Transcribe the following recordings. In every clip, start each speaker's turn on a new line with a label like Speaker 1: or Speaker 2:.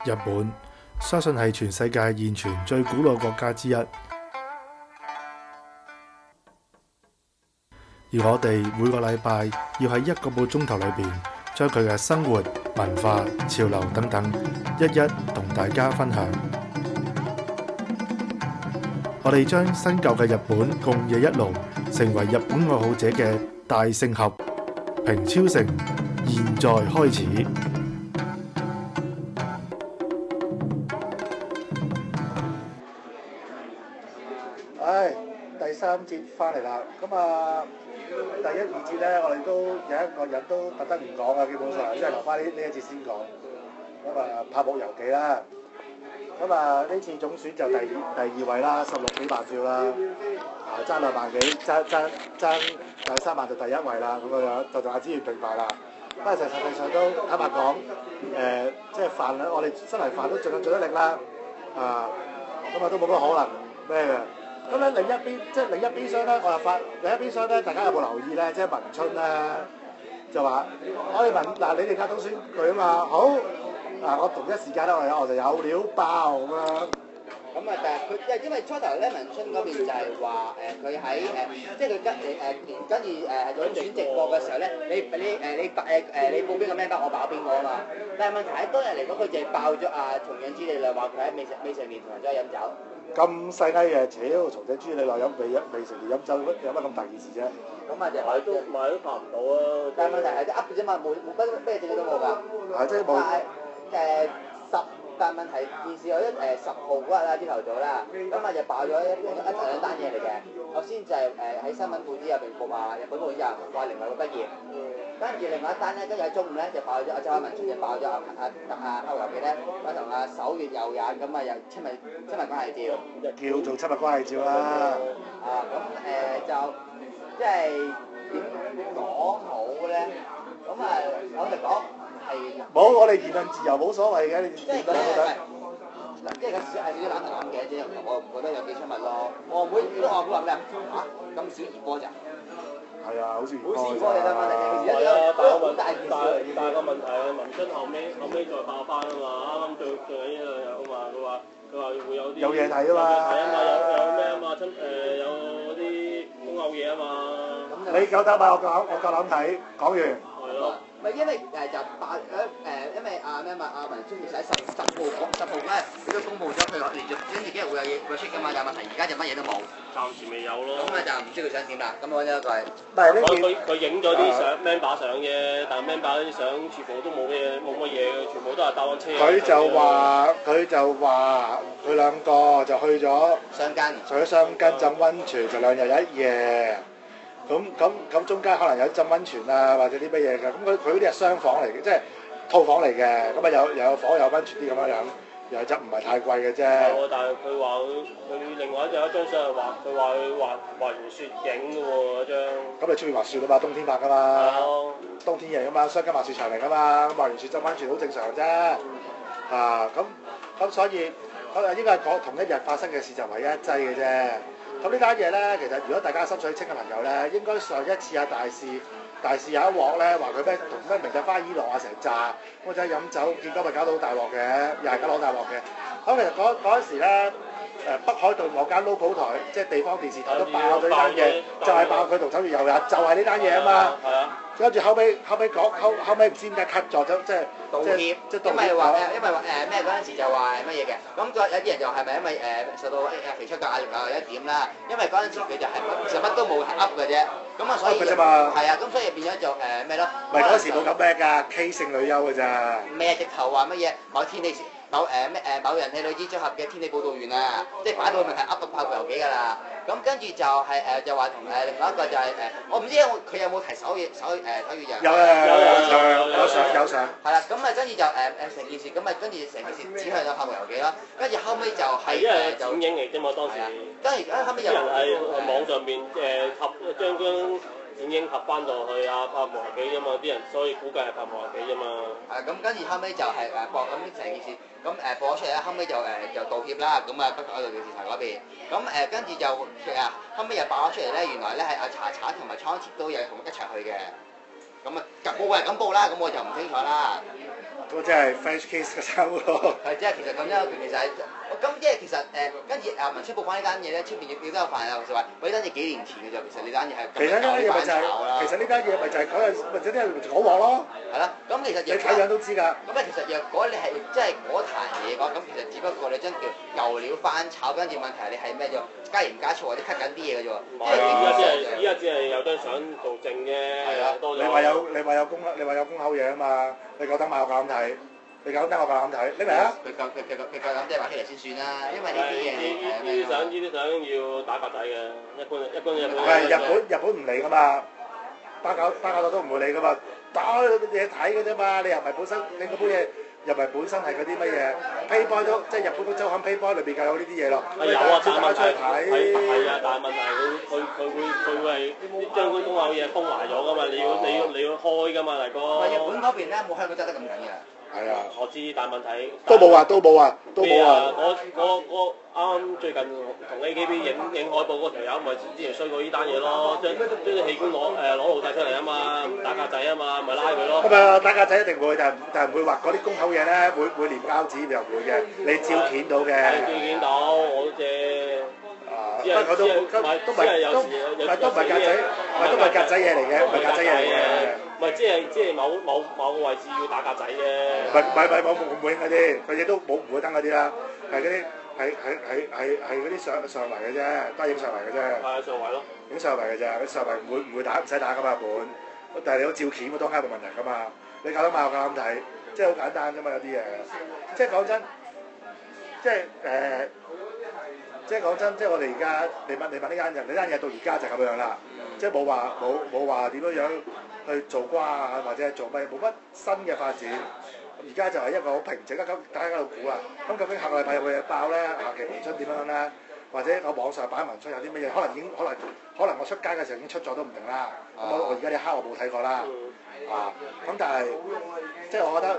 Speaker 1: 日本相信係全世界現存最古老國家之一，而我哋每個禮拜要喺1個半鐘頭裏邊，將佢嘅生活、文化、潮流等等一一同大家分享。我哋將新舊嘅日本共冶一爐，成為日本愛好者嘅大聖合。平超城，現在開始。第三節翻嚟啦。咁第一、二節咧，我哋都有一個人都特登唔講啊，基本上即係留翻呢一節先講。拍木遊記啦。呢次總選就第二位啦，16幾萬票啦，爭2萬幾，爭第3萬就第一位啦，咁樣就同阿子賢並排啦。不過實際上都坦白講，即係飯我哋新嚟飯都盡得力啦，都冇乜可能咩嘅。咁咧另一邊廂咧，我又發另一邊廂咧，大家有冇留意咧？即係文春咧就話我哋你哋搞總選舉啊嘛，好。我同一時間咧，我就有料爆咁樣。
Speaker 2: 但係佢因為初頭咧，文春嗰邊就係話佢喺即係佢跟住總選直播嘅時候咧，你報邊個咩包，我爆邊個啊嘛。但係問題喺當日嚟講，佢就係爆咗松井朱里奈話佢喺未成年同人咗飲酒。
Speaker 1: 咁細雞嘅，屌松井朱里奈未成年飲酒，有乜咁大件事啫？
Speaker 2: 就買都拍唔到啊！但係問題係啲噏嘅啫嘛，冇咩證據都冇㗎。
Speaker 1: 即係冇。
Speaker 2: 但問題件事我10號嗰日啦，朝頭早啦，就爆咗兩單嘢嚟嘅。頭先就係喺新聞報紙入邊報話日本報紙話另外個畢業，跟住另外一單咧，跟住喺中午咧就爆咗周海文春就爆咗黑遊記咧，同首月有人咁又親密關係照，
Speaker 1: 叫做親密關係照啦。
Speaker 2: 就即係點講好咧？我哋講。
Speaker 1: 冇，我哋言論自由冇所謂嘅，你
Speaker 2: 即係即係少少冷淡嘅啫，我唔覺得有幾親密咯。我唔會話咩咁少熱波咋？
Speaker 1: 係啊，好少熱波。
Speaker 2: 好少熱波嘅啫嘛，
Speaker 3: 但係個問題係文春後尾再爆翻啊嘛，啱啱最近呢兩日啊嘛，佢話會有啲
Speaker 1: 有嘢睇啊嘛，
Speaker 3: 有咩啊嘛，有嗰啲公牛嘢啊嘛。
Speaker 1: 你夠膽買，我夠膽睇，講完。
Speaker 3: 係咯。
Speaker 2: 因為就爆因為文春要喺10號咧，佢都公佈咗佢連續跟住幾日會有嘢會出㗎嘛，但係問題而家就乜嘢都冇，
Speaker 3: 暫時未有咯。
Speaker 2: 咁就唔知佢想點啦。咁我揾咗一個係，
Speaker 3: 佢影咗啲相 member 相啫，但係 member 啲相全部都冇乜嘢嘅，全部都係搭緊車。佢
Speaker 1: 就話佢兩個就去咗雙根浸溫泉，就2日1夜。咁中間可能有浸溫泉啊，或者啲乜嘢嘅，咁佢嗰啲係雙房嚟嘅，即係套房嚟嘅，咁有火有溫泉啲咁樣，又就唔係太貴嘅啫。
Speaker 3: 但係佢話佢另外有一張相係佢話佢滑完雪景嘅喎嗰張。
Speaker 1: 咁你出面滑雪啊嘛，冬天拍噶嘛，冬天嚟噶嘛，雙根滑雪場嚟噶嘛，咁滑完雪浸溫泉好正常啫。咁所以應該係同一日發生嘅事就唯一一劑嘅啫。咁呢單嘢咧，其實如果大家心水清嘅朋友咧，應該上一次大事有一鑊咧，話佢同咩明日花依羅成扎，咁就飲酒，結果咪搞到好大鑊嘅，又係搞到好大鑊嘅。咁其實嗰陣時咧，北海道某間 local 台，即係地方電視台都爆咗呢單嘢，就係爆佢同首月有日，就係呢單嘢啊嘛。係啊。跟住後尾唔知點解 cut 咗，即係
Speaker 2: 道歉，因為話咩嗰陣時就話乜嘢嘅，咁有啲人就係咪因為受到肥出嘅壓力一點啦？因為嗰陣時佢就係其實乜都冇噏嘅啫，咁所以係咁所以變咗就咩咯？
Speaker 1: 唔係嗰時冇咁咩㗎，K 姓女優㗎咋？
Speaker 2: 咩直頭話乜嘢某人氣女子組合嘅天氣報導員啊，即係擺到明係噏到爆遊記㗎啦。咁跟住就係就話同另外一個就係我唔知佢有冇提手語人。
Speaker 1: 有相。
Speaker 2: 係啦，咁跟住就成件事，咁跟住成件事指向咗拍木遊記啦。跟住後尾就係
Speaker 3: 因為剪影嚟啫嘛，當時。
Speaker 2: 跟住後尾
Speaker 3: 有人喺網上面將剪影合翻落去拍木遊記啫嘛，啲人所以估計係拍木遊記啫嘛。
Speaker 2: 咁跟住後尾就係播咁成件事，咁播咗出嚟啦，後尾就道歉啦，咁北海道電視台嗰邊，咁跟住就後尾又爆咗出嚟咧，原來咧係查查同埋倉頡都有同一齊去嘅，咁報係咁報啦，咁我就唔清楚啦。
Speaker 1: 嗰即係 French kiss 嘅生活咯。
Speaker 2: 係即係其實咁樣，其實係咁即係其實跟住文春報翻呢單嘢咧，出邊亦都有飯啊，就話喂呢單嘢幾年前嘅啫，其實呢單嘢係
Speaker 1: 其實呢單嘢咪就係，其實呢單嘢咪就係嗰陣，咪就啲人講鑊咯。
Speaker 2: 係啦，咁其實
Speaker 1: 你睇樣都知㗎。
Speaker 2: 咁咧其實若果你係即係嗰壇嘢講，咁其實只不過你將條舊料翻炒，跟住問題你係咩啫？加鹽加醋或者 cut 緊啲嘢嘅啫喎。
Speaker 3: 唔係依家只係有張相做證啫。
Speaker 2: 係啦，
Speaker 3: 多咗。
Speaker 1: 你話有公口嘢啊嘛？你夠膽買我夠膽睇？你夠膽我夠膽睇？拎嚟啊！
Speaker 2: 佢夠膽即係話出嚟先算啦，因為呢啲嘢
Speaker 3: 呢啲相要打格仔嘅，一般
Speaker 1: 係日本唔理㗎嘛，打狗都唔會理㗎嘛，打嘢睇㗎啫嘛，你又唔係本身你嗰杯嘢又唔係本身係嗰啲乜嘢 Playboy 都即係日本嗰週刊 Playboy 裏邊有呢啲嘢咯。
Speaker 3: 有啊，但係問題
Speaker 1: 係
Speaker 3: 啊，但係問題佢會係將嗰公口嘢封埋咗㗎嘛，你要開㗎嘛，大哥。
Speaker 2: 日本嗰邊咧冇香港執得咁緊嘅。
Speaker 1: 係啊，
Speaker 3: 我知，但係問題
Speaker 1: 都冇啊！
Speaker 3: 我啱啱最近同 AKB 影海報嗰條友，咪之前衰過呢單嘢咯，將啲器官攞露晒出嚟啊嘛，唔打格仔啊嘛，咪拉佢咯。
Speaker 1: 咁啊，打格仔一定會，但係唔會話嗰啲公口嘢咧，會連膠紙又會嘅，你照片到嘅。
Speaker 3: 照片到，我都知。
Speaker 1: 不過都唔係格仔，都唔係格仔嘢嚟嘅，唔係格仔嘢嚟嘅。
Speaker 3: 唔係即係某個位置要打格仔啫。
Speaker 1: 唔係冇影嗰啲，佢亦都唔會登嗰啲啦，係嗰啲係嗰啲上圍嘅啫，都係影上圍嘅啫。
Speaker 3: 係上圍咯。影
Speaker 1: 上圍嘅啫，佢上圍唔會打，唔使打噶嘛本。但係你都照片，當然冇問題噶嘛。你夠膽買我夠膽睇，即係好簡單啫嘛有啲嘢。即係講真，即係講真，即係我哋而家你問呢間人，呢間嘢到而家就咁樣啦，即係冇話點樣去做瓜啊，或者係做咩，冇乜新嘅發展。而家就係一個好平靜，大家喺度估啊。咁究竟下個禮拜有冇嘢爆咧？下期文春點樣咧？或者我網上擺文春有啲乜嘢？可能我出街嘅時候已經出咗都唔定啦。咁我而家呢刻我冇睇過啦。咁但係即係我覺得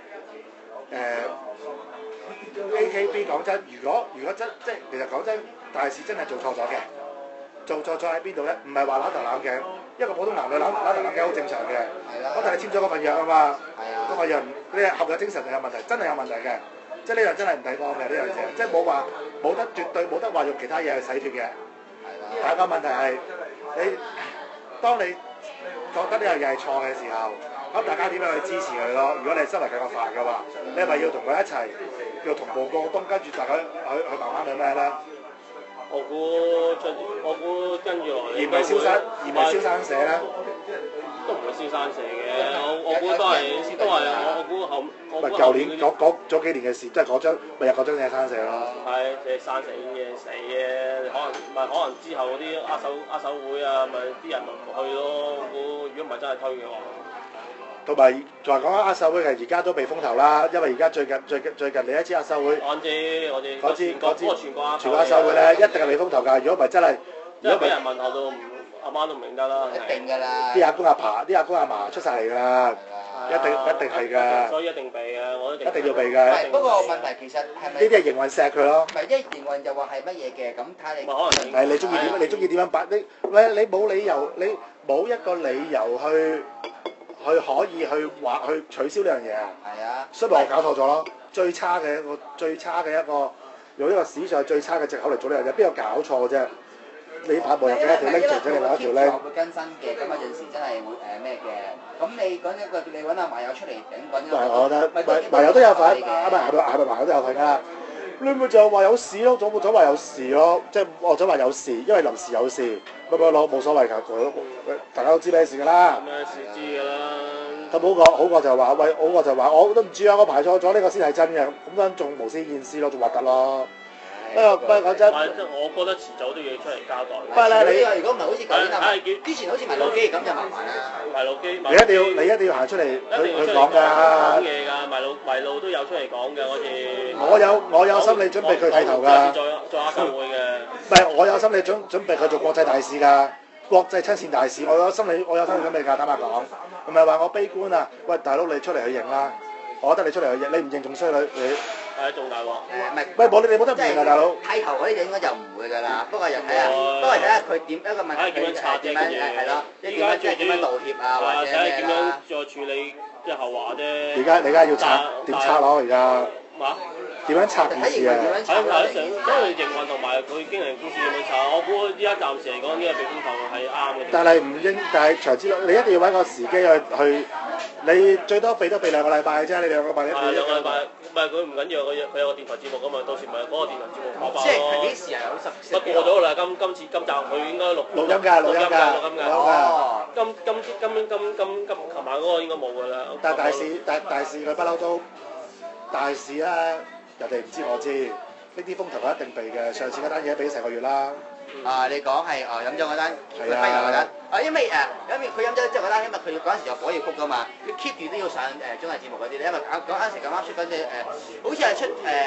Speaker 1: AKB 講真，如果真即係其實講真，大事真係做錯咗嘅。做錯咗喺邊度咧？唔係話攬頭攬頸，一個普通男女攬頭攬頸好正常嘅。我同你簽咗嗰份約啊嘛。嗰份約呢合約精神係有問題，真係有問題嘅。即係呢樣真係唔抵幫嘅呢樣嘢，即係冇得絕對冇得話用其他嘢去洗脫嘅。但係個問題係當你覺得呢樣嘢係錯嘅時候，咁大家點樣去支持佢咯？如果你係身為佢個飯嘅話，你係咪要同佢一齊要同步過冬，跟住大家去慢慢去咩咧？
Speaker 3: 我估跟住落嚟，
Speaker 1: 而唔係蕭生寫咧，
Speaker 3: 都唔係蕭生寫嘅。我估都係，我估後。
Speaker 1: 唔係舊年嗰幾年嘅事，即係嗰張咪有嗰張嘢生寫咯。
Speaker 3: 係，即係生死嘅，可能之後嗰啲握手會啊，咪啲人咪唔去咯。我估如果唔係真係推嘅話。
Speaker 1: 同埋仲係講緊握手會嘅，而家都被封頭啦，因為而家最近你一支握手會，我知全國握手會咧，一定係被封頭㗎。如果唔係真係，
Speaker 3: 如果俾人問候到阿媽都唔認得啦，
Speaker 2: 一定㗎啦。
Speaker 1: 啲阿公阿嫲出晒嚟㗎啦，一定係㗎。所以
Speaker 3: 一定避嘅，我一定
Speaker 1: 要避㗎。
Speaker 2: 不過問題其實係咪？
Speaker 1: 呢啲係營運錫佢咯。
Speaker 2: 唔係，一營運就話係乜嘢嘅？咁睇你。
Speaker 3: 可能
Speaker 1: 係你中意點樣擺？你冇理由，你冇一個理由去可以去取消呢樣嘢啊！
Speaker 2: 係啊，
Speaker 1: 所以咪我搞錯咗咯。最差嘅一個用呢個史上最差嘅藉口嚟做呢樣嘢，邊有搞錯啫？你拍部入幾多條 link 出嚟，另外一條 link
Speaker 2: 會更新嘅，咁有陣時真係會咩嘅。咁你講一個，你揾阿麻友出嚟頂滾。
Speaker 1: 我覺得麻友都有份，係咪麻友都有份㗎？你咪就話有事咯，早話有事咯，即係我早話有事，因為臨時有事，冇所謂㗎，大家都知咩事㗎啦。
Speaker 3: 咩事知㗎啦？
Speaker 1: 咁好過就話喂，我都唔知啊，我排錯咗，呢個先係真嘅，咁樣仲無私見私咯，仲核突咯。不過講真，
Speaker 3: 我覺得遲早都要出嚟交代。
Speaker 2: 不過咧，你如果唔係好似舊年啊，之前好似迷路機咁就麻煩啦。
Speaker 3: 迷路機，
Speaker 1: 你一定要行出嚟去講㗎。
Speaker 3: 講嘢㗎，迷路都有出嚟講嘅，好似。
Speaker 1: 我有心理準備佢剃頭㗎。
Speaker 3: 做握手會嘅。
Speaker 1: 唔係，我有心理準備佢做國際大使㗎，國際親善大使，我有心理準備㗎，坦白講，唔係話我悲觀啊。喂，大佬你出嚟去認啦，我覺得你出嚟去認，你唔認仲衰女你。
Speaker 3: 係仲大鑊。
Speaker 2: 唔係，
Speaker 1: 喂，你冇得認啊，大佬。
Speaker 2: 剃頭嗰啲就應該就唔會㗎啦，不過又睇下佢點一個問題，
Speaker 3: 點樣拆啫？
Speaker 2: 係咯，點樣道歉啊，或者咩啦。
Speaker 3: 睇下點樣再處理即係後話啫。
Speaker 1: 而家要拆點拆咯？而家
Speaker 3: 嘛？
Speaker 1: 點樣拆件事啊？
Speaker 3: 睇上所以營運同埋佢經理公司點樣拆，我估依家暫時嚟講呢個避風頭係啱嘅。
Speaker 1: 但係唔應，但係長之內，你一定要揾個時機去，你最多俾2個禮拜啫，你2個禮拜。
Speaker 3: 係2個禮拜，唔係佢唔緊要，佢有個電台節目㗎嘛，到時咪嗰個電台節目跑爆咯。
Speaker 2: 即係幾時啊？有10。
Speaker 3: 過咗啦，今集佢應該錄
Speaker 1: 音㗎。
Speaker 3: 哦。琴晚嗰個應該冇㗎啦。
Speaker 1: 但係大事佢不嬲都大事啦。人哋唔知我知，呢啲風頭佢一定避嘅。上次嗰單嘢俾成個月啦。
Speaker 2: 你講係飲咗嗰單，佢批嗰單。因為佢飲咗之後嗰單，因為佢嗰陣時有火要谷㗎嘛，佢 keep 住都要上綜藝節目嗰啲咧。因為嗰陣時咁啱出嗰隻好似係出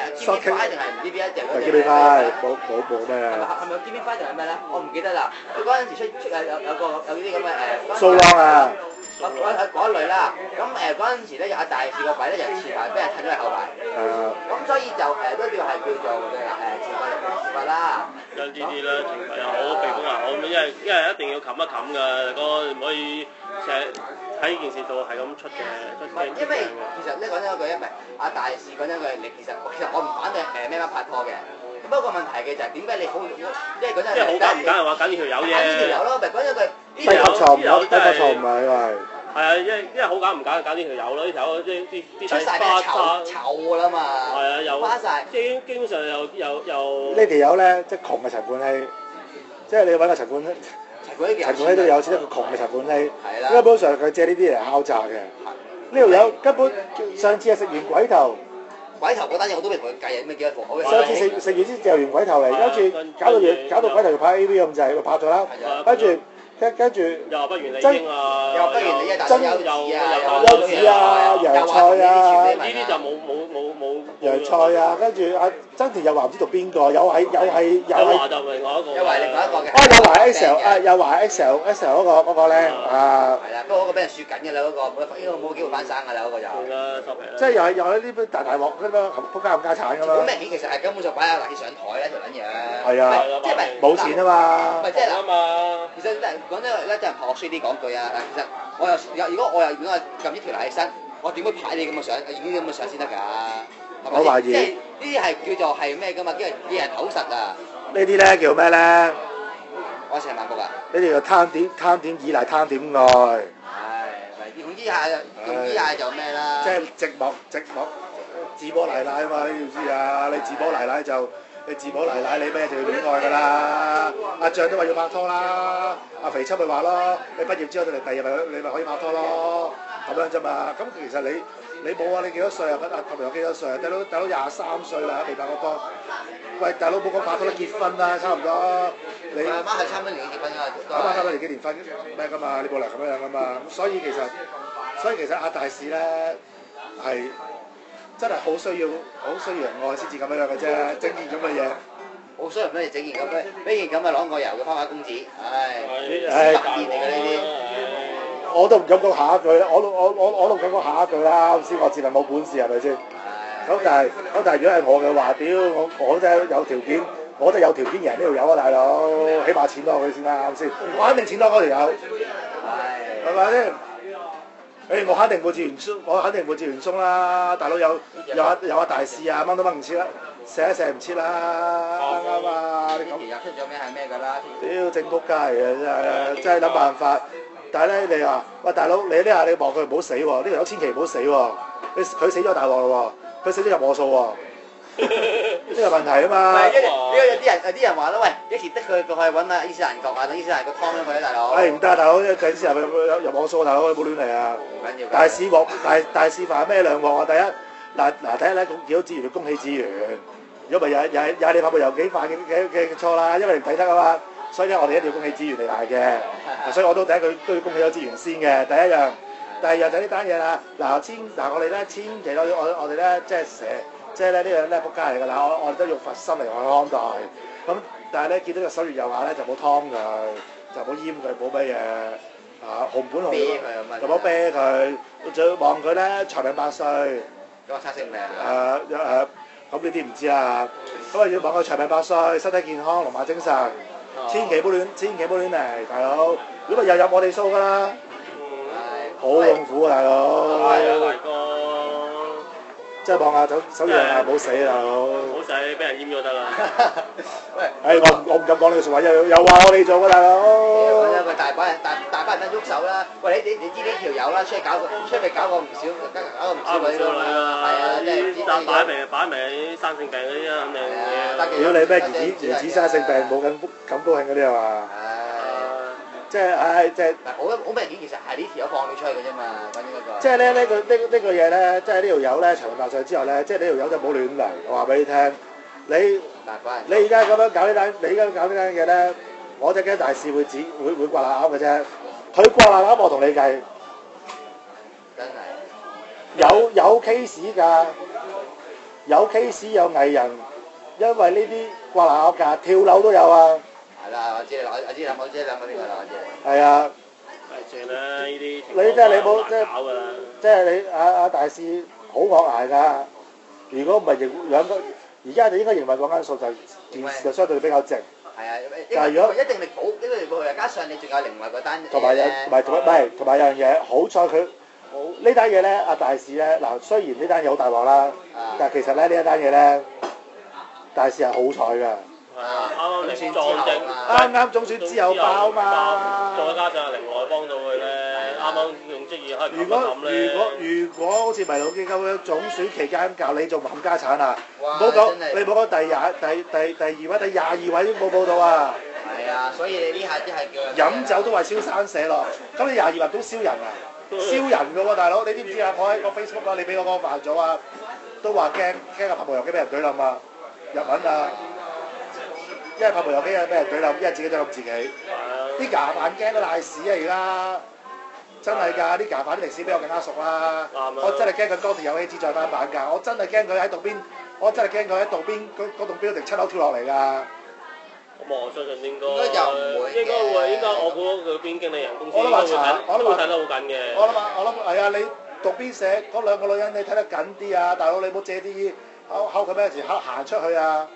Speaker 2: GV5定係唔知邊一隻嗰隻。
Speaker 1: GV5冇咩啊？
Speaker 2: 係咪GV5定係咩咧？我唔記得啦。佢嗰陣時出有啲咁嘅
Speaker 1: 蘇汪啊！
Speaker 2: 嗰一類啦，咁嗰陣時咧有阿大士個位咧就前排俾人褪咗去後排，咁所以就都叫係叫做嘅懲罰啦。
Speaker 3: 有呢啲啦，懲罰又好，避風又好，因為一定要冚一冚㗎，唔可以成日喺呢件事度係咁出嘅。
Speaker 2: 因為其實咧講真嗰句，因為阿大士講真句，你其實我唔反對咩拍拖嘅，不過問題嘅就係點解你好，即係講真。
Speaker 3: 即係好揀唔揀係話揀呢條友啫。揀呢條友
Speaker 2: 咯，咪講真句。
Speaker 1: 低級錯唔係因為。係
Speaker 3: 啊，因為好揀唔揀揀呢條友咯，呢條友啲
Speaker 2: 出晒啲臭㗎啦嘛。係啊，又花曬，
Speaker 3: 即係基本上又
Speaker 1: 呢條友咧，即係窮嘅陳冠希，即係你揾個陳冠希都有錢，一個窮嘅陳冠希。係啦。基本上佢借呢啲嚟敲詐嘅。呢條友根本上次係食完鬼頭
Speaker 2: 嗰單嘢我都未同佢計咩幾多貨。
Speaker 1: 上次食完先嚼完鬼頭嚟，跟住搞到鬼頭要拍 AV 咁滯，拍咗啦，跟住。跟住
Speaker 3: 又話不如你英啊，
Speaker 2: 又不如你啊，真優
Speaker 1: 子啊，洋菜啊，
Speaker 3: 呢啲就冇
Speaker 1: 洋菜啊，跟住阿曾田又話唔知讀邊個，又係
Speaker 3: 就另外一個，
Speaker 2: 又係另外一個嘅，
Speaker 1: 又話 XL 又話 XL 嗰個咧啊，
Speaker 2: 係啦，不過嗰個俾人雪緊嘅啦，嗰個應該冇機會翻生㗎啦，嗰個就，
Speaker 1: 即係又係呢啲大鑊嗰啲仆家冚家產㗎嘛，
Speaker 2: 好明顯其實係根本上擺阿大上台咧條撚嘢，
Speaker 1: 係啊，
Speaker 2: 即係
Speaker 1: 冇錢啊嘛，
Speaker 2: 即係嗱，其實講真咧，真係學衰啲講句啊！其實如果我撳呢條例起身，我點會排你咁嘅相？影啲咁嘅相先得㗎？
Speaker 1: 我懷疑，
Speaker 2: 即係呢啲係叫做係咩㗎嘛？叫以人口實啊！
Speaker 1: 呢啲咧叫咩咧？
Speaker 2: 我成萬步啊！
Speaker 1: 呢啲叫貪點依賴貪點愛。
Speaker 2: 係，用呢下就咩啦？
Speaker 1: 即係寂寞自摸奶奶啊嘛！你要知啊！你自摸奶奶就。你自摸奶奶，你咩就要戀愛㗎啦！阿象都話要拍拖啦，阿肥秋咪話咯，你畢業之後到嚟第二日你咪可以拍拖咯，咁樣啫嘛。咁其實你冇啊？你幾多歲啊？阿同學幾多歲啊？大佬23歲啦，未拍過拖。喂，大佬冇講拍拖啦，結婚啦，差唔多。你
Speaker 2: 阿媽係差唔多年紀結婚㗎，
Speaker 1: 阿媽差唔多年紀結婚咩㗎嘛？你冇嚟咁樣㗎嘛？咁所以其實阿大使咧係。真係好需要人愛先至咁樣嘅啫，整件咁嘅嘢，
Speaker 2: 好需要咩整件咁嘅，呢件咁嘅啷個油嘅花花公子，唉，白面嚟嘅呢啲，
Speaker 1: 我都唔敢講下一句，我都唔敢講下一句啦，先我自問冇本事係咪先？咁但係如果係我嘅話，屌我真係有條件，我真係有條件贏呢條友啊大佬，起碼錢多佢先啦，啱先？我肯定錢多嗰條友，係咪先？我肯定冇自元松啦，大佬有阿大師啊，掹都掹唔切啦，寫唔切啦，啱啊！
Speaker 2: 你今期又出咗咩係咩㗎啦？
Speaker 1: 屌正仆街嘅真係諗辦法，但係咧你話喂大佬你呢下你望佢唔好死喎，呢條友千祈唔好死喎，佢死咗大鑊咯喎，佢死咗入我數喎。呢個問題啊嘛，
Speaker 2: 有啲人話啦，喂，幾時得佢過去揾阿伊斯蘭國啊，等伊斯蘭國劏咗佢啊，大佬。
Speaker 1: 唔得啊，大佬，一陣時入網數，大佬你冇亂嚟啊！
Speaker 2: 唔緊要。
Speaker 1: 大市飯咩兩鑊啊？第一咧，幾多資源恭喜資源，如果唔係又你發布郵寄犯嘅錯啦，因為唔抵得啊嘛，所以咧我哋一定要恭喜資源嚟賣嘅，所以我都第一句都要恭喜咗資源先嘅，第一樣，第二樣就呢單嘢啦。我哋咧千祈我哋咧即係咧呢樣咧仆街嚟㗎啦，我哋都用佛心嚟去看待。咁但係咧見到個手月右下咧就冇劏佢，就冇閹佢，冇乜嘢紅本紅就冇啤佢，仲要望佢咧長命百歲。
Speaker 2: 嗰個差性命
Speaker 1: 咁呢啲唔知啦。咁啊要望佢長命百歲，身體健康，龍馬精神，千祈唔好亂嚟，大佬。如果咪又入我哋數㗎啦。好好痛苦啊，大佬！
Speaker 3: 係啊，大哥，
Speaker 1: 即係望下手樣啊，唔好死啊，大佬！
Speaker 3: 唔好使俾人閹咗得啦。
Speaker 2: 喂，
Speaker 1: 我唔敢講呢句説話，又話我哋做嘅大佬。
Speaker 2: 講真，佢大把人得喐手啦。喂，你知呢條友啦，出去搞過唔少女㗎嘛。係啊，即係
Speaker 3: 但擺明生性病嗰啲啊，肯定嘅。
Speaker 1: 如果你咩兒子生性病冇咁高興嗰啲係嘛？即係
Speaker 2: 好明顯，其實係呢條友放你出去嘅啫嘛，講緊嗰個。
Speaker 1: 即係咧呢個嘢咧，即係呢條友咧長大上之後咧，即係呢條友就冇亂嚟。我話俾你聽，你而家咁樣搞呢單，嘢咧，我就驚大事會掛爛啱嘅啫。佢掛爛啱，我同你計。
Speaker 2: 真係。
Speaker 1: 有 case 㗎，有 case 有藝人，因為呢啲掛爛啱㗎，跳樓都有啊。
Speaker 2: 係啦，我知諗嗰啲㗎啦，我知。
Speaker 1: 係啊。
Speaker 3: 係算啦，呢啲
Speaker 1: 你真係你冇
Speaker 3: 搞㗎啦。
Speaker 1: 即係你阿大師好惡捱㗎。如果唔係養得，而家就應該營運嗰間數就件事就相對比較靜。
Speaker 2: 係啊，
Speaker 1: 但係如果
Speaker 2: 一定力保，呢個力保加上你仲有另外嗰單
Speaker 1: 同埋有樣嘢，好彩佢呢單嘢咧，阿大師咧嗱，雖然呢單嘢好大鑊啦，但係其實咧呢一單嘢咧，大師係好彩㗎。啱啱總選之後爆嘛，
Speaker 3: 再加上另外幫到佢咧，啱啱用職業開
Speaker 1: 如果好似迷路基金咁樣總選期間教你做冚家產啊，唔好講你唔好講第二位、第22位都冇報到啊。
Speaker 2: 係啊，所以你呢下啲係叫
Speaker 1: 飲酒都話燒生寫落，咁你22位都燒人啊？燒人㗎喎，大佬，你知唔知啊？我喺個 Facebook 啊，你俾我嗰個飯組啊，都話驚個拍部遊機俾人懟冧啊，日文啊！因為拍部遊機啊，俾人懟冧，因為自己懟冧自己。啲牙飯驚都賴屎啊！而家真係㗎，啲牙飯啲歷史比我更加熟啦。我真係驚佢鋼鐵遊戲指再翻版㗎，我真係驚佢喺度邊，嗰棟 building 7樓跳落嚟㗎。
Speaker 3: 咁我相信應該
Speaker 2: 又唔會嘅，
Speaker 3: 應該我估佢邊經理人公司
Speaker 1: 我都話查，
Speaker 3: 我都會睇得好緊嘅。
Speaker 1: 我諗係啊，你讀邊寫嗰兩個女人，你睇得緊啲啊，大佬你唔好借啲口佢咩時行出去啊！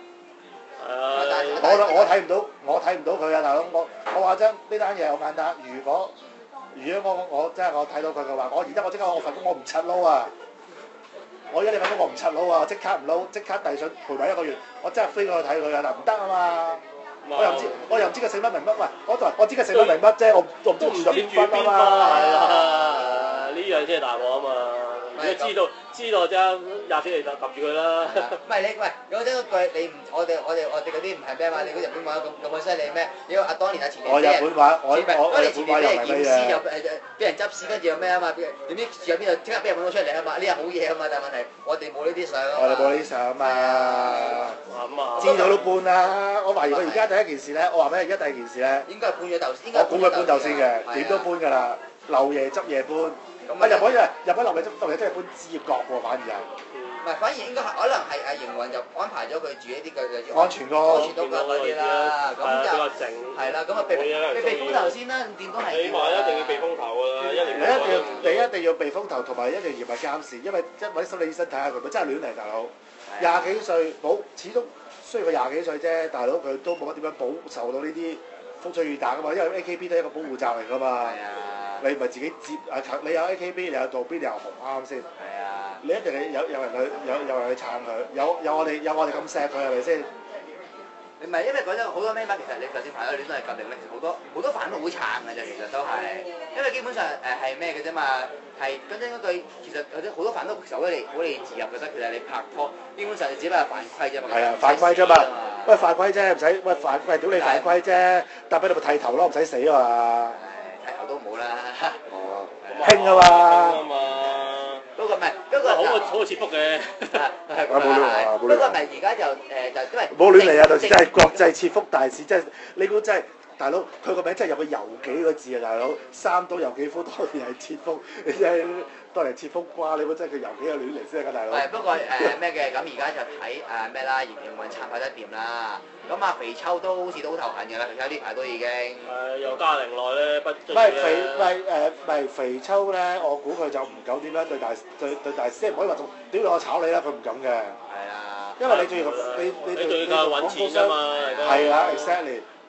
Speaker 1: 我睇唔到佢啊，大佬！我話真呢單嘢好簡單。如果我真係我睇到佢嘅話，我而家即刻我份工我唔柒撈啊！我而家你份工我唔柒撈啊！即刻唔撈，即刻遞上賠埋1個月，我真係飛過去睇佢啊！嗱，唔得啊嘛！我又唔知佢姓乜名乜，喂！我知佢姓乜名乜啫，我唔知住咗邊分啊嘛！
Speaker 3: 係啊，呢樣先係大鑊啊嘛！如果知道即係廿四嚟就揼住佢啦。
Speaker 2: 唔係你喂，講真嗰句，你唔我哋嗰啲唔係咩嘛？你嗰日本話咁犀利咩？你話當年前年
Speaker 1: 我日本話我
Speaker 2: 當年前年俾人
Speaker 1: 乜
Speaker 2: 驗屍又俾人執屎，跟住又咩啊嘛？點知住入邊就即刻俾人揾到出嚟啊嘛！呢係好嘢啊嘛，但係問題我哋冇呢啲相啊嘛。
Speaker 1: 我哋冇呢啲相啊嘛。
Speaker 3: 咁啊，
Speaker 1: 知道都搬啦！我懷疑佢而家第一件事咧，我話俾你而家第二件事咧，
Speaker 2: 應該係搬咗竇先。
Speaker 1: 我估佢搬竇先嘅，點都搬㗎啦，漏夜執夜搬。日本漏夜真係搬接角喎，反而係。
Speaker 2: 唔係，反而應該可能係營運就安排咗佢住一啲嘅
Speaker 1: 安全
Speaker 2: 到嗰啲啦，咁就係啦，咁啊避風頭先啦，點都係。
Speaker 3: 起碼一定要避風頭㗎啦，
Speaker 1: 你一定要避風頭，同埋一定要嚴密監視，因為揾心理醫生睇下佢，咪真係亂嚟大佬。20幾歲始終雖然佢20幾歲啫，大佬佢都冇乜點樣保受到呢啲風吹雨打㗎嘛，因為 AKB 都係一個保護罩嚟㗎嘛。係啊。你唔係自己接你有 AKB，你有道邊，你有紅啱先。係啊。你一定有人去撐佢，有我哋咁錫佢係咪先？
Speaker 2: 你唔係因為講真好多 member 其實你就算排咗戀都係革命力，好多反都好撐㗎啫，其實都係，因為基本上係咩嘅啫嘛，係講真嗰句，其實有啲好多反都其實好你自由覺得其實你拍拖基本上你只不過係犯規啫嘛。係啊，犯規啫嘛。喂，犯規啫，唔使喂犯規，屌你犯規啫，搭俾你咪剃頭咯，唔使死啊嘛。剃頭都冇啦。哦。興啊嘛。不過唔係，不過
Speaker 3: 好似福嘅。
Speaker 1: 冇亂啊！
Speaker 2: 不過唔係而家就因為
Speaker 1: 冇亂嚟啊！到時真係國際切腹大事，真係你估真係大佬，佢個名真係有個遊幾個字啊！大佬，三刀遊幾夫，當年係切腹，你真係當年切腹瓜，你估真係佢遊幾個亂嚟先啊！大佬。
Speaker 2: 係不過咩嘅？咁而家就睇咩啦？營運策劃得掂啦。咁啊，肥秋都好似都好頭痕㗎啦，肥秋呢排都已經。
Speaker 3: 又加零內咧，不。
Speaker 1: 肥秋咧，我估佢就唔夠點樣對大師，即係唔可以話屌我炒你啦，佢唔敢嘅。係啊。因為你仲要你仲要揾錢㗎嘛。係啦 ，exactly。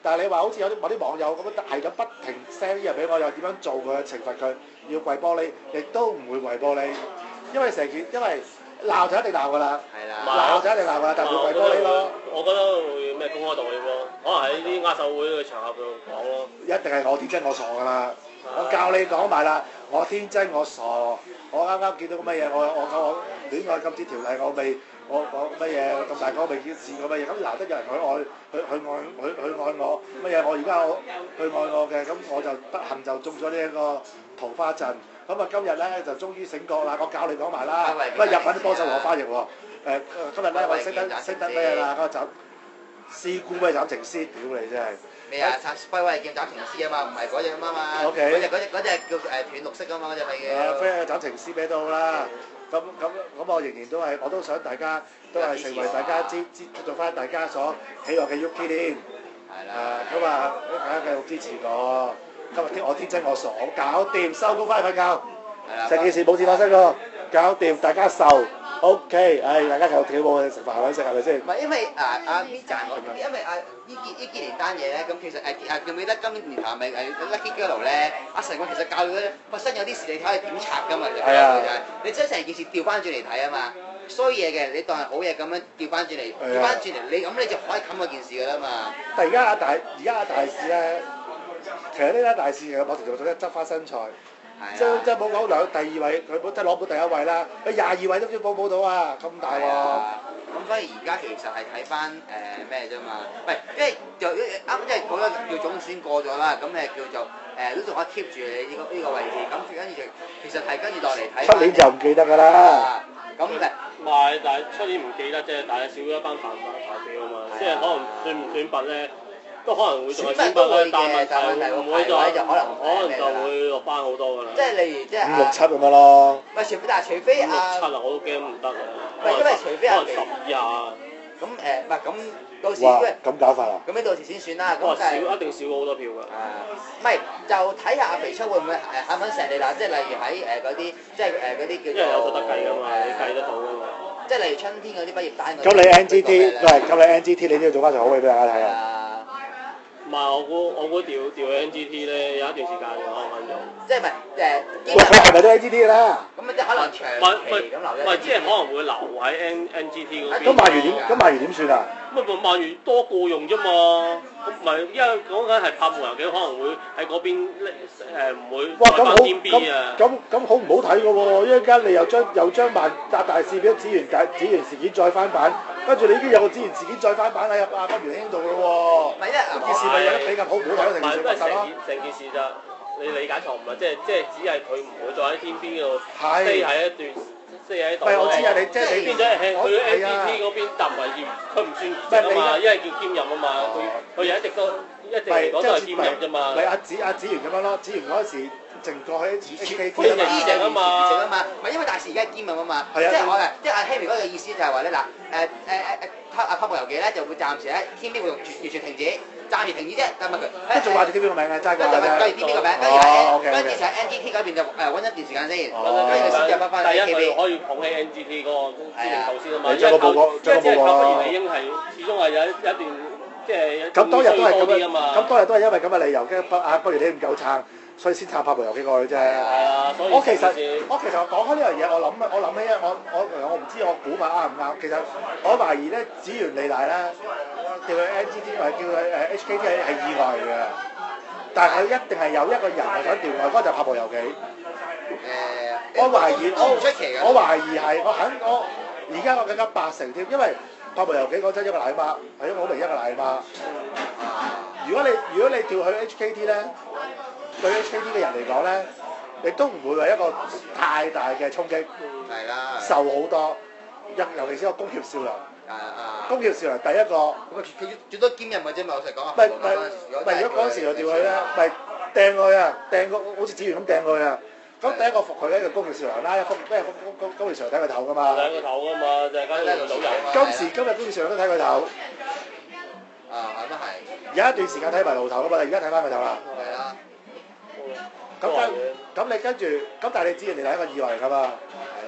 Speaker 1: 但係你話好似有啲網友咁樣係咁不停 send 啲嘢俾我，又點樣做佢懲罰佢，要跪玻璃，亦都唔會跪玻璃，因為鬧就一定鬧㗎啦，
Speaker 2: 係啦，
Speaker 1: 鬧就一定鬧㗎啦，但係會跪玻璃咯。
Speaker 3: 我覺得會咩公開道歉咯，可能喺啲握手會嘅場合度講咯。
Speaker 1: 一定係我天真我傻㗎啦，我教你講埋啦，我天真我傻，我啱啱見到乜嘢，我戀愛禁止條例我乜嘢咁大個未見試過乜嘢，咁難得有人去愛我乜嘢，我而家去愛我嘅，咁我就不幸就中咗呢一個桃花陣，咁啊今日咧就終於醒覺啦，我教你講埋啦，乜日文多數我翻譯喎，今日咧我識得咩啦，嗰個師姑咩斬情絲，屌你真係！
Speaker 2: 咩啊？揮慧劍斬情絲啊嘛，唔係嗰隻啊嘛。
Speaker 1: OK
Speaker 2: 嗰隻叫斷綠色啊嘛，嗰隻係嘅。
Speaker 1: 咩斬情絲咩都好啦。咁我仍然我都想大家都係成為大家做翻大家所喜愛嘅 Yuki 添。
Speaker 2: 係啦。
Speaker 1: 咁啊，大家繼續支持我。今日我天真我傻，我搞掂收工翻去瞓覺。
Speaker 2: 係啦。
Speaker 1: 成件事冇事發生過，搞掂大家受。OK，大家繼續跳舞食飯揾食係咪先？
Speaker 2: 唔係因為阿 V 賺我，因為呢幾年單嘢咧，咁其實記唔記得今年頭咪Lucky Girl 咧？阿成個其實教佢發生有啲事，你睇佢點拆㗎嘛？係啊，你將成件事調翻轉嚟睇啊嘛，衰嘢嘅你當係好嘢咁樣調翻轉嚟，你咁你就可以冚嗰件事㗎啦嘛。
Speaker 1: 但係而家阿大使咧，其實呢單大使嘅某程度上咧執翻身材。即係冇講第二位，佢即係攞到第一位啦，佢22位都先報到啊，咁大喎！
Speaker 2: 咁所以而家其實係睇翻咩啫嘛？喂，因為啱即係嗰個叫總選過咗啦，咁叫做都仲可以 keep 住你呢個位置，咁跟住就其實係跟住落嚟睇。
Speaker 1: 出年就唔記得㗎啦。
Speaker 2: 咁
Speaker 3: 唔係，但係出年唔記得啫，但係少咗一班排票啊嘛，即係可能選唔選拔咧。都可能會仲係選拔啦，但係唔會再可能就會落班好多㗎啦。
Speaker 2: 即係例如即係
Speaker 1: 5、6、7咁樣咯。
Speaker 2: 唔係但係除非
Speaker 3: 5、6、7啊，我都驚唔得啊。
Speaker 2: 唔係因為除非
Speaker 3: 可能10以下。
Speaker 2: 咁唔係咁到時
Speaker 1: 咁搞法啊？
Speaker 2: 咁你到時先算啦。咁
Speaker 3: 一定少好多票㗎。
Speaker 2: 唔係就睇下阿肥秋會唔會肯唔肯錫你啦？即係例如喺嗰啲即係嗰啲叫做。因為有數得計㗎嘛，你計得到㗎嘛。即係例如春天嗰啲畢業單。
Speaker 1: 咁你 NGT 咁你 NGT 你都要做翻場好戲俾大家睇啊！
Speaker 3: 唔係，我估調去 NGT 咧，有一段時間可能揾咗。
Speaker 2: 即係咪
Speaker 1: 喂，佢係咪都 NGT 㗎啦？
Speaker 2: 咁即係可能長期咁留
Speaker 3: 唔係，即係可能會留喺 NGT 嗰邊。
Speaker 1: 咁萬如點算啊？
Speaker 3: 咁萬如多個用啫嘛，唔係因為講緊係拍幕遊記，可能會喺嗰邊唔會再翻 TB 啊。
Speaker 1: 咁好唔好睇㗎喎？一陣間你又將萬達大事變咗紫園事件再翻版，跟住你已經有個紫園事件再翻版喺阿不如興度咯喎。
Speaker 2: 唔係啊，
Speaker 1: 件事咪有得比較好唔好睇成件事咪得咯？
Speaker 3: 成件事就你理解錯誤啦，即係只係佢唔會再喺 TB 嗰度飛喺一段。即係喺度。
Speaker 1: 我知啊，你即係你
Speaker 3: 變咗係去 NGT 嗰邊，但唔係業，佢唔算業績啊嘛，因為叫兼任啊嘛，佢一直嚟講都係兼任啫嘛。
Speaker 1: 咪阿子源咁樣咯，子源嗰時淨過去 HKT
Speaker 3: 兼任啊嘛，
Speaker 2: 唔係因為大事而家兼任啊嘛，
Speaker 1: 係啊，
Speaker 2: 即係阿 Henry 嗰個意思就係話咧嗱拍幕遊記咧就會暫時喺 TB 會完全停止。暫時停止啫，但係佢
Speaker 1: 仲掛住 TB 個名嘅，齋掛
Speaker 2: 啫。跟住 TB 個名，跟住就喺 NGT 嗰邊就揾一段時間先，跟住先入翻 TB。
Speaker 3: 第一佢可以捧起 NGT 嗰個知名度先啊嘛，因為
Speaker 1: 將個報告
Speaker 3: 不如理應係始終係有一段即係
Speaker 1: 咁當日都係咁
Speaker 3: 樣，咁
Speaker 1: 當日都係因為咁嘅理由，跟不如你唔夠撐，所以先撐拍幕遊記過去啫。
Speaker 3: 係啊，所以
Speaker 1: 我其實講開呢樣嘢，我諗起我唔知我估法啱唔啱。其實我懷疑咧，子源利娜咧。叫佢 NGT 或者叫佢HKT 係意外嘅，但係佢一定係有一個人係想調外，嗰就係拍幕遊記。我懷疑我懷疑係我而家我更加80%添，因為拍幕遊記嗰陣一個奶媽係一個好明顯一個奶媽。如果你調去 HKT 咧，對 HKT 嘅人嚟講咧，亦都唔會係一個太大嘅衝擊。
Speaker 2: 係啦。
Speaker 1: 受好多，尤其是個宮脇少良。宮脇少良第一個，
Speaker 2: 佢最多兼任嘅啫嘛，老實講。
Speaker 1: 唔係，如果嗰陣時就調佢咧，咪掟佢啊，掟個好似子源咁掟佢啊。咁第一個服佢咧就宮脇少良啦，咩宮脇少良睇佢頭噶嘛。
Speaker 3: 睇佢頭噶嘛，就係間老人。
Speaker 1: 今時今日宮脇少良都睇佢頭。
Speaker 2: 咁都係。
Speaker 1: 有一段時間睇埋露頭噶嘛，而家睇翻佢頭啦。
Speaker 2: 係啦。
Speaker 1: 咁你跟住，咁但係你子源你係一個意外嚟噶嘛。
Speaker 2: 係啦。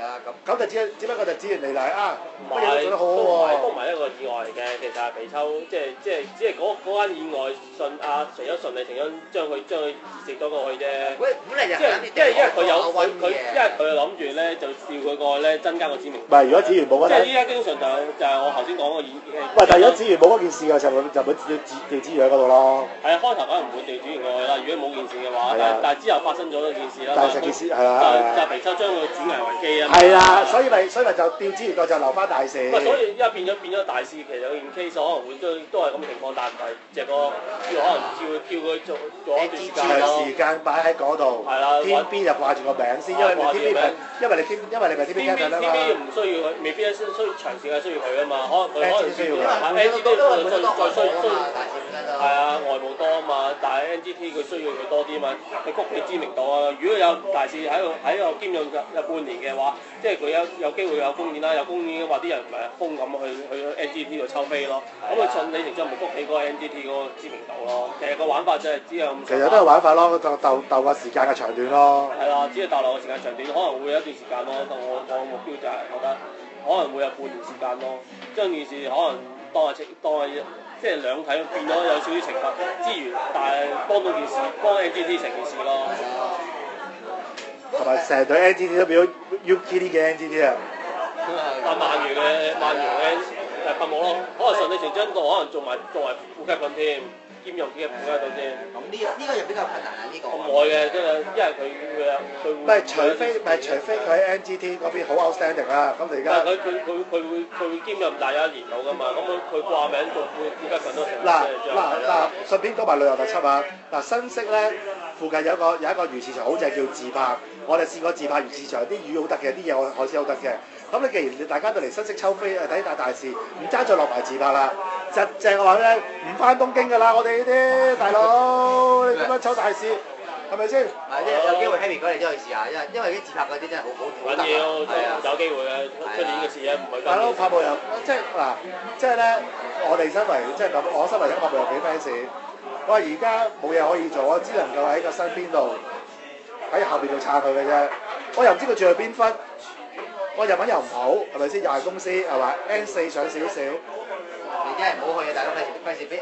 Speaker 2: 啦，
Speaker 1: 咁就只不過就自然嚟啊，
Speaker 3: 唔
Speaker 1: 乜嘢都做得好好喎。
Speaker 3: 都唔係一個意外嚟嘅，其實係皮秋只係嗰間意外除咗順理成章將佢移植咗過去啫。
Speaker 2: 本嚟就
Speaker 3: 因為佢諗住咧就調佢過去咧增加個知名度。
Speaker 1: 唔係，如果子元冇嗰陣，
Speaker 3: 即係依家經常就係我頭先講嗰個演。
Speaker 1: 喂，但係如果子元冇嗰件事嘅時候，就會調子元喺嗰度咯。
Speaker 3: 係啊，開頭梗係唔會調子元過去啦。如果冇件事嘅話，但係之後發生咗一件事啦。
Speaker 1: 但係成件事係啦，
Speaker 3: 就皮秋將佢轉危為機啊。
Speaker 1: 係啦，所以咪就調子元個就留翻大事。
Speaker 3: 所以依家變咗大事，其實件 case 可能會都係咁嘅情況，但係只個可能叫佢做一段時間咯。
Speaker 1: 時間擺喺嗰度，
Speaker 3: 係啦，
Speaker 1: 偏邊就掛住個名先，因為你咪偏邊跟緊啊嘛。
Speaker 3: 偏唔需要佢，未必需要長時間需要佢啊嘛，可能
Speaker 1: 需要佢。
Speaker 3: NGT 都再需
Speaker 2: 係
Speaker 3: 啊，外務多啊嘛，但係 NGT 佢需要佢多啲嘛，你谷你知名度啊。如果有大使喺度兼任有半年嘅話，即係佢有機會有公演啦，有公演嘅話，啲人咪瘋咁去 NGT 度抽飛咯。咁佢順理成章咪谷起嗰個 NGT 嗰個知名度咯。其實個玩法就係只有咁。
Speaker 1: 其實都係玩法咯，鬥個時間嘅長短咯。
Speaker 3: 係啦，只係逗留個時間長短，可能會有一段時間咯。但我目標就係覺得可能會有半年時間咯。將件事可能當係即係兩體變咗有少少懲罰之餘，但係幫到件事，幫 NGT 成件事咯。
Speaker 1: 同埋成隊 NGT 都變咗 UKT 嘅 NGT 啊！
Speaker 3: 曼聯嘅噴霧咯，可能順理成章度，可能做埋副級品添，兼任嘅副級品添。
Speaker 2: 咁呢個就比較困難啊！呢個
Speaker 3: 唔會嘅，因為佢
Speaker 1: 唔係除非佢喺 NGT 嗰邊好 outstanding 啦，咁你而家
Speaker 3: 佢會兼任大家一年到噶嘛，咁佢掛名做副級品都成。
Speaker 1: 嗱，順便講埋旅遊特輯啊！嗱，新潟咧附近有一個魚市場好正，叫自拍。我哋試過自拍魚市場，啲魚好得嘅，啲嘢海鮮好得嘅。咁你既然大家都嚟新潟抽飛睇大事，唔爭再落埋自拍啦。實正嘅話咧，唔翻東京㗎啦，我哋呢啲大佬，你咁樣抽大事，係咪先？
Speaker 2: 即係有機會 Happy 哥你都可以試下，因為啲自拍嗰啲真係好
Speaker 3: 緊要，有機會嘅，出年嘅事咧唔係。
Speaker 1: 大佬拍步遊，即係咧，我哋身為即係咁，我身為一個拍步遊嘅 fans，我話而家冇嘢可以做，我只能夠喺個身邊度喺後邊度撐佢嘅啫。我又唔知佢住去邊忽。我日文又唔好，係咪先？又係公司係嘛 ？N4 上少少，
Speaker 2: 你真係唔好去啊！大佬費事俾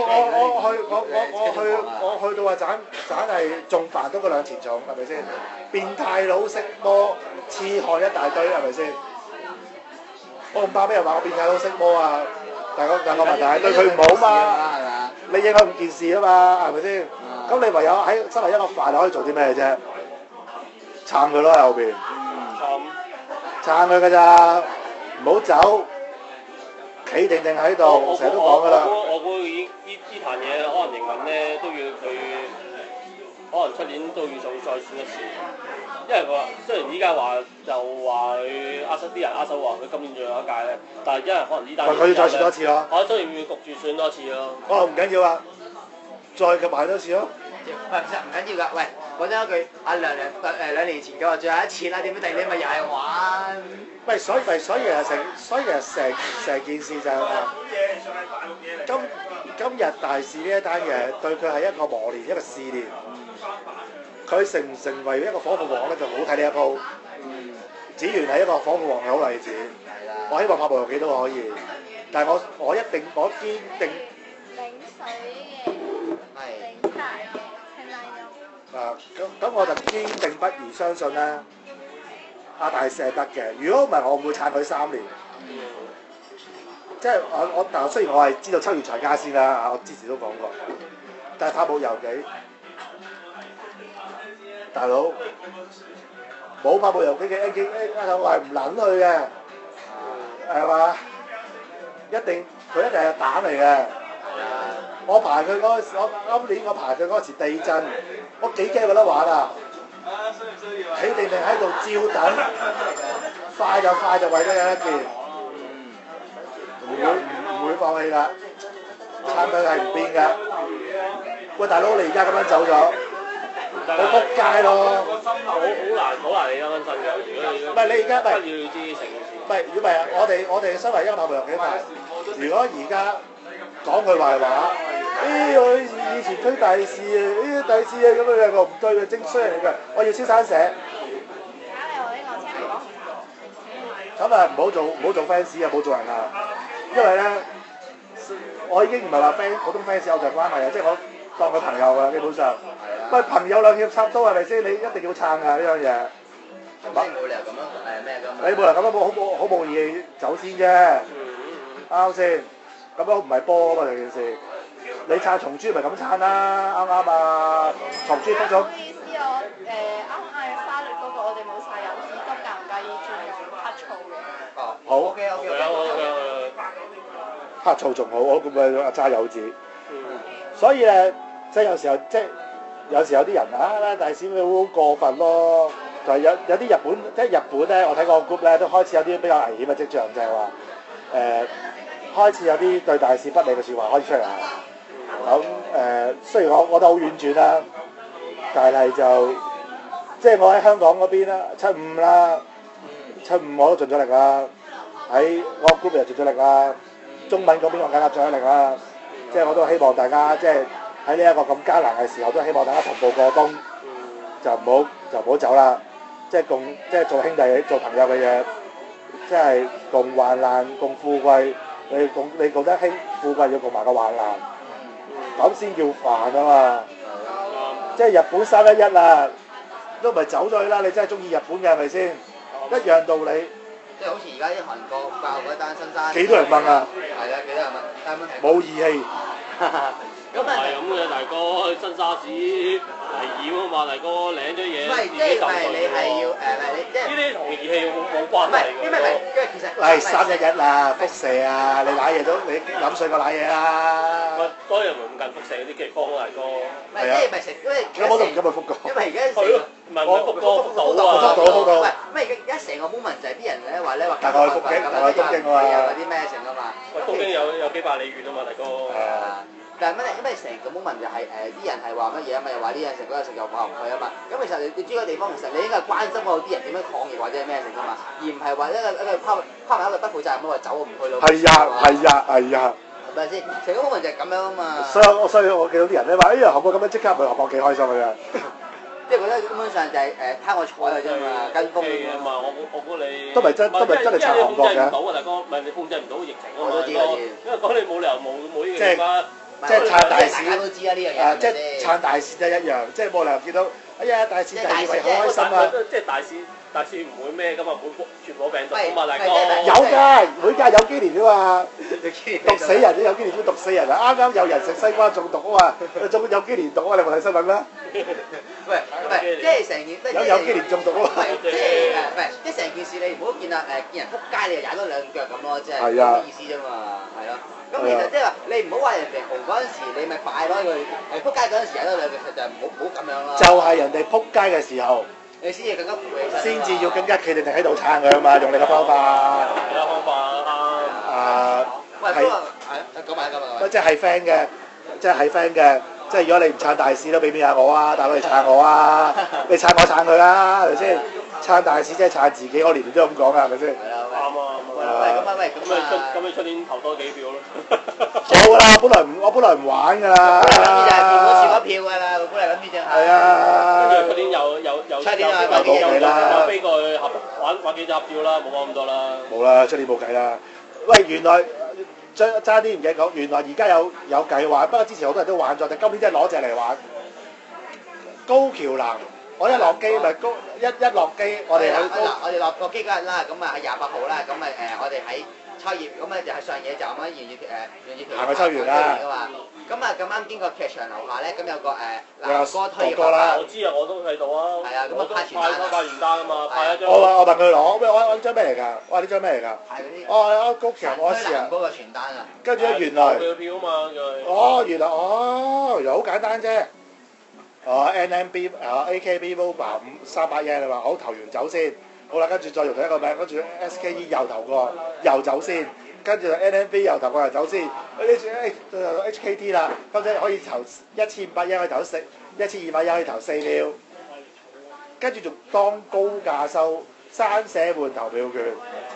Speaker 1: 我去到話盞係仲煩多過兩錢重，係咪先？變態佬色魔，痴漢一大堆，係咪先？我唔怕俾人話我變態佬色魔啊！但個問題係對佢唔好嘛，你影響件事啊嘛，係咪先？咁你唯有喺身為一個飯可以做啲咩啫？撐佢咯喺後邊。撐佢㗎咋，唔好走，企定定喺度，我成日都講㗎啦。
Speaker 3: 我估呢壇嘢可能營運咧都要佢，可能出年都要再選一次，因為佢話雖然依家話就話佢啲人握手話佢今年最後一屆咧，但係因為可能呢單
Speaker 1: 佢要再選多次咯。
Speaker 3: 我所以要焗住選多次咯。
Speaker 1: 唔緊要啊，再夾埋多次咯。
Speaker 2: 喂，其實唔緊要㗎。喂，講真一句，阿梁2年前嘅話最後一次啦，點解第二年咪又係玩？
Speaker 1: 喂，所以其實成件事就係話，今日大事呢一單嘢對佢係一個磨練，一個試煉。佢成唔成為一個火鳳凰咧，就好睇呢一鋪。子元係一個火鳳凰嘅好例子。我希望拍步遊記都可以，但係我堅定。
Speaker 4: 領水嘅，領大嘅，係咪
Speaker 1: 咁我就堅定不移相信咧，阿大師係得嘅。如果唔係，我唔會撐佢3年。即係但雖然我係知道秋月財家先啦，我之前都講過，但係拍步遊記，大佬冇拍步遊記嘅 A 我係唔撚去嘅，係嘛？佢一定係膽嚟嘅。我排佢嗰時，今年我排佢嗰時地震，我幾驚佢得玩啊！企定定喺度照等，快就為咗有一件，唔會放棄㗎，撐佢係唔變㗎。喂，大佬你而家咁樣走咗，我仆街咯！
Speaker 3: 好難你啱啱身嘅，
Speaker 1: 唔係你而家唔係
Speaker 3: 要知成件事。
Speaker 1: 唔係，如果唔係我哋身為一個拍步遊記派，如果而家講佢壞話，我以前推大事啊，大事啊咁樣我唔對嘅，正衰嚟㗎，我要燒山石。
Speaker 4: 搞你我呢個車嚟講唔
Speaker 1: 咁啊唔好做 fans 啊，唔好做人啊，因為咧我已經唔係話 fans 普通 fans 偶像關係啊，即係我當佢朋友㗎，基本上。喂，朋友兩肋插刀係咪先？你一定要撐㗎呢樣嘢。
Speaker 2: 咁你冇理由咁樣咩㗎嘛？
Speaker 1: 你冇理由咁樣好冇義氣走先啫，啱先？咁樣唔係波啊嘛，成件事。你撐松豬咪咁撐啦，啱唔啱啊？松豬得咗。
Speaker 4: 唔好意思，我啱嗌嘅沙律嗰個我哋冇晒柚子汁，介唔介意轉用黑醋嘅？
Speaker 2: 哦，
Speaker 1: 好
Speaker 2: OK。
Speaker 1: 黑醋仲好，我咁咪揸柚子。所以咧，即係有時候有啲人啊，大使咪好過分咯。就係有啲日本咧，我睇個 group 咧都開始有啲比較危險嘅跡象，就係話開始有啲對大使不利嘅説話開始出嚟啦。咁雖然我覺得好婉轉啦，但係就即係我喺香港嗰邊啦，75啦，75我都盡咗力啦，喺我 group 又盡咗力啦，中文嗰邊我更加盡咗力啦。即係我都希望大家即係喺呢一個咁艱難嘅時候，都希望大家同步過冬，就唔好走啦。即係做兄弟做朋友嘅嘢，即係共患難共富貴。你共得富貴要共埋個患難，咁先叫煩啊嘛！即係日本311啦，都唔係走咗去啦。你真係中意日本嘅係咪先？一樣道理。
Speaker 2: 即係好似而家啲韓國爆嗰單新山。
Speaker 1: 幾多人問啊？
Speaker 2: 係啊，幾多人問？但係問題
Speaker 1: 冇義氣。
Speaker 3: 咁唔係咁嘅，大哥，新沙士危險啊嘛，大哥領咗嘢，
Speaker 2: 唔係即係你係要你即係
Speaker 3: 呢啲同義氣冇關係㗎。
Speaker 2: 因為其實
Speaker 1: 係311啦，輻射啊！你揦嘢都你飲水個揦嘢啦。
Speaker 3: 喂，嗰日唔咁近輻射嗰啲激光啊，大哥。
Speaker 2: 唔係即係咪食？因為
Speaker 1: 我都唔敢去福岡。
Speaker 2: 因為而家
Speaker 3: 係咯，唔係福島啊。
Speaker 1: 福島。
Speaker 2: 喂，而家成個 moment 就係啲人咧話
Speaker 1: 大概東京啊嘛。
Speaker 2: 嗰啲咩成啊嘛。
Speaker 3: 喂，東京有幾百里遠啊嘛，大哥。
Speaker 2: 但係乜因為成個 moment 就係啲人係話乜嘢啊嘛，又話呢樣食嗰樣食又過唔去啊嘛。咁其實你住個地方，其實你應該係關心嗰啲人點樣抗疫或者係咩食噶嘛，而唔係話一個拋埋一個不負責任咁話走我唔去咯。
Speaker 1: 係啊。
Speaker 2: 係咪先？成個 moment 就係咁樣啊嘛。
Speaker 1: 所以我見到啲人咧話，哎呀，韓國咁樣即刻去韓國幾開心嘅。
Speaker 2: 即係覺得根本上就係攤我彩嘅啫嘛，跟風
Speaker 3: 啊嘛，我估你
Speaker 1: 都咪真係撐韓國嘅。
Speaker 3: 因為你控制唔到啊，大哥，唔係你控制唔到疫情啊嘛，因為講你冇理由冇呢個地方。
Speaker 1: 即係撐大使，
Speaker 2: 大家都知啦呢樣嘢。
Speaker 1: 即係撐大使都一樣，即係冇理由見到，哎呀大使第二位好開心啊！
Speaker 3: 即係大使唔會咩噶嘛，唔會傳播病毒啊嘛，大哥。
Speaker 1: 有㗎，每家有機連啊嘛，毒死人都有機連都毒死人啊！啱啱有人食西瓜中毒啊嘛，中有機連毒啊！你冇睇新聞咩？
Speaker 2: 喂，即係成件
Speaker 1: 有機連中毒啊嘛！
Speaker 2: 即係成件事你唔好見人撲街你就踩多兩腳咁咯，即係咁意思啫嘛，係咯。咁其實即係話你唔好話人哋紅嗰陣時，你咪快咯佢；撲街嗰陣時踩多兩腳，就唔好咁樣咯。
Speaker 1: 就係人哋撲街嘅時候，
Speaker 2: 你先至更加負起身。
Speaker 1: 先至要更加企定喺度撐佢啊嘛，用你嘅方法。
Speaker 3: 其他方法啊。
Speaker 2: 喂，係講埋。
Speaker 1: 即係 friend 嘅，即係如果你唔撐大使都俾面下我啊，大佬你撐我啊，你撐我撐佢啦，係咪先？撐大使即係撐自己，我年年都咁講啊，係咪先？
Speaker 2: 係啦，
Speaker 3: 啱啊。咁你出年投多幾票咯？
Speaker 1: 冇啦，我本來唔玩㗎啦。
Speaker 2: 諗住就係票嗰次嗰票㗎啦，本來諗住就係。係
Speaker 1: 啊。
Speaker 3: 跟住出年有飛過去玩幾隻合照啦，冇講咁多啦。
Speaker 1: 冇啦，出年冇計啦。喂，原來爭啲唔記得講，原來而家有計玩，不過之前好多人都玩咗，但今年真係攞隻嚟玩。高橋南，我一落機咪高一落機，我哋
Speaker 2: 我哋落個機嗰日啦，咁啊喺28號啦，咁咪我哋喺秋葉，咁咧就喺上野站啊，沿住條
Speaker 1: 行去秋園啦。
Speaker 2: 咁啊咁啱經過劇場樓下咧，咁有個男歌推嘅
Speaker 3: 啦。我知啊，我都睇到啊。
Speaker 2: 係啊，咁啊派
Speaker 3: 傳單啊嘛，派一張。
Speaker 1: 我問佢攞，我張咩嚟㗎？我話呢張咩嚟㗎？
Speaker 2: 派嗰啲。
Speaker 1: 高橋我試啊。
Speaker 2: 嗰個傳單啊。
Speaker 1: 跟住咧原來。
Speaker 3: 佢票啊嘛，
Speaker 1: 原來好簡單啫。NMB AKB Mobile 300 yen 啊嘛，好投完走先，好啦，跟住再用同一個名，跟住 SKE 又投過，又走先，跟住 NMB 又投過又走先，最後 HKT 啦，咁即可以投1500 yen可以投1200 yen可以投4票，跟住仲當高價收3社換投票權，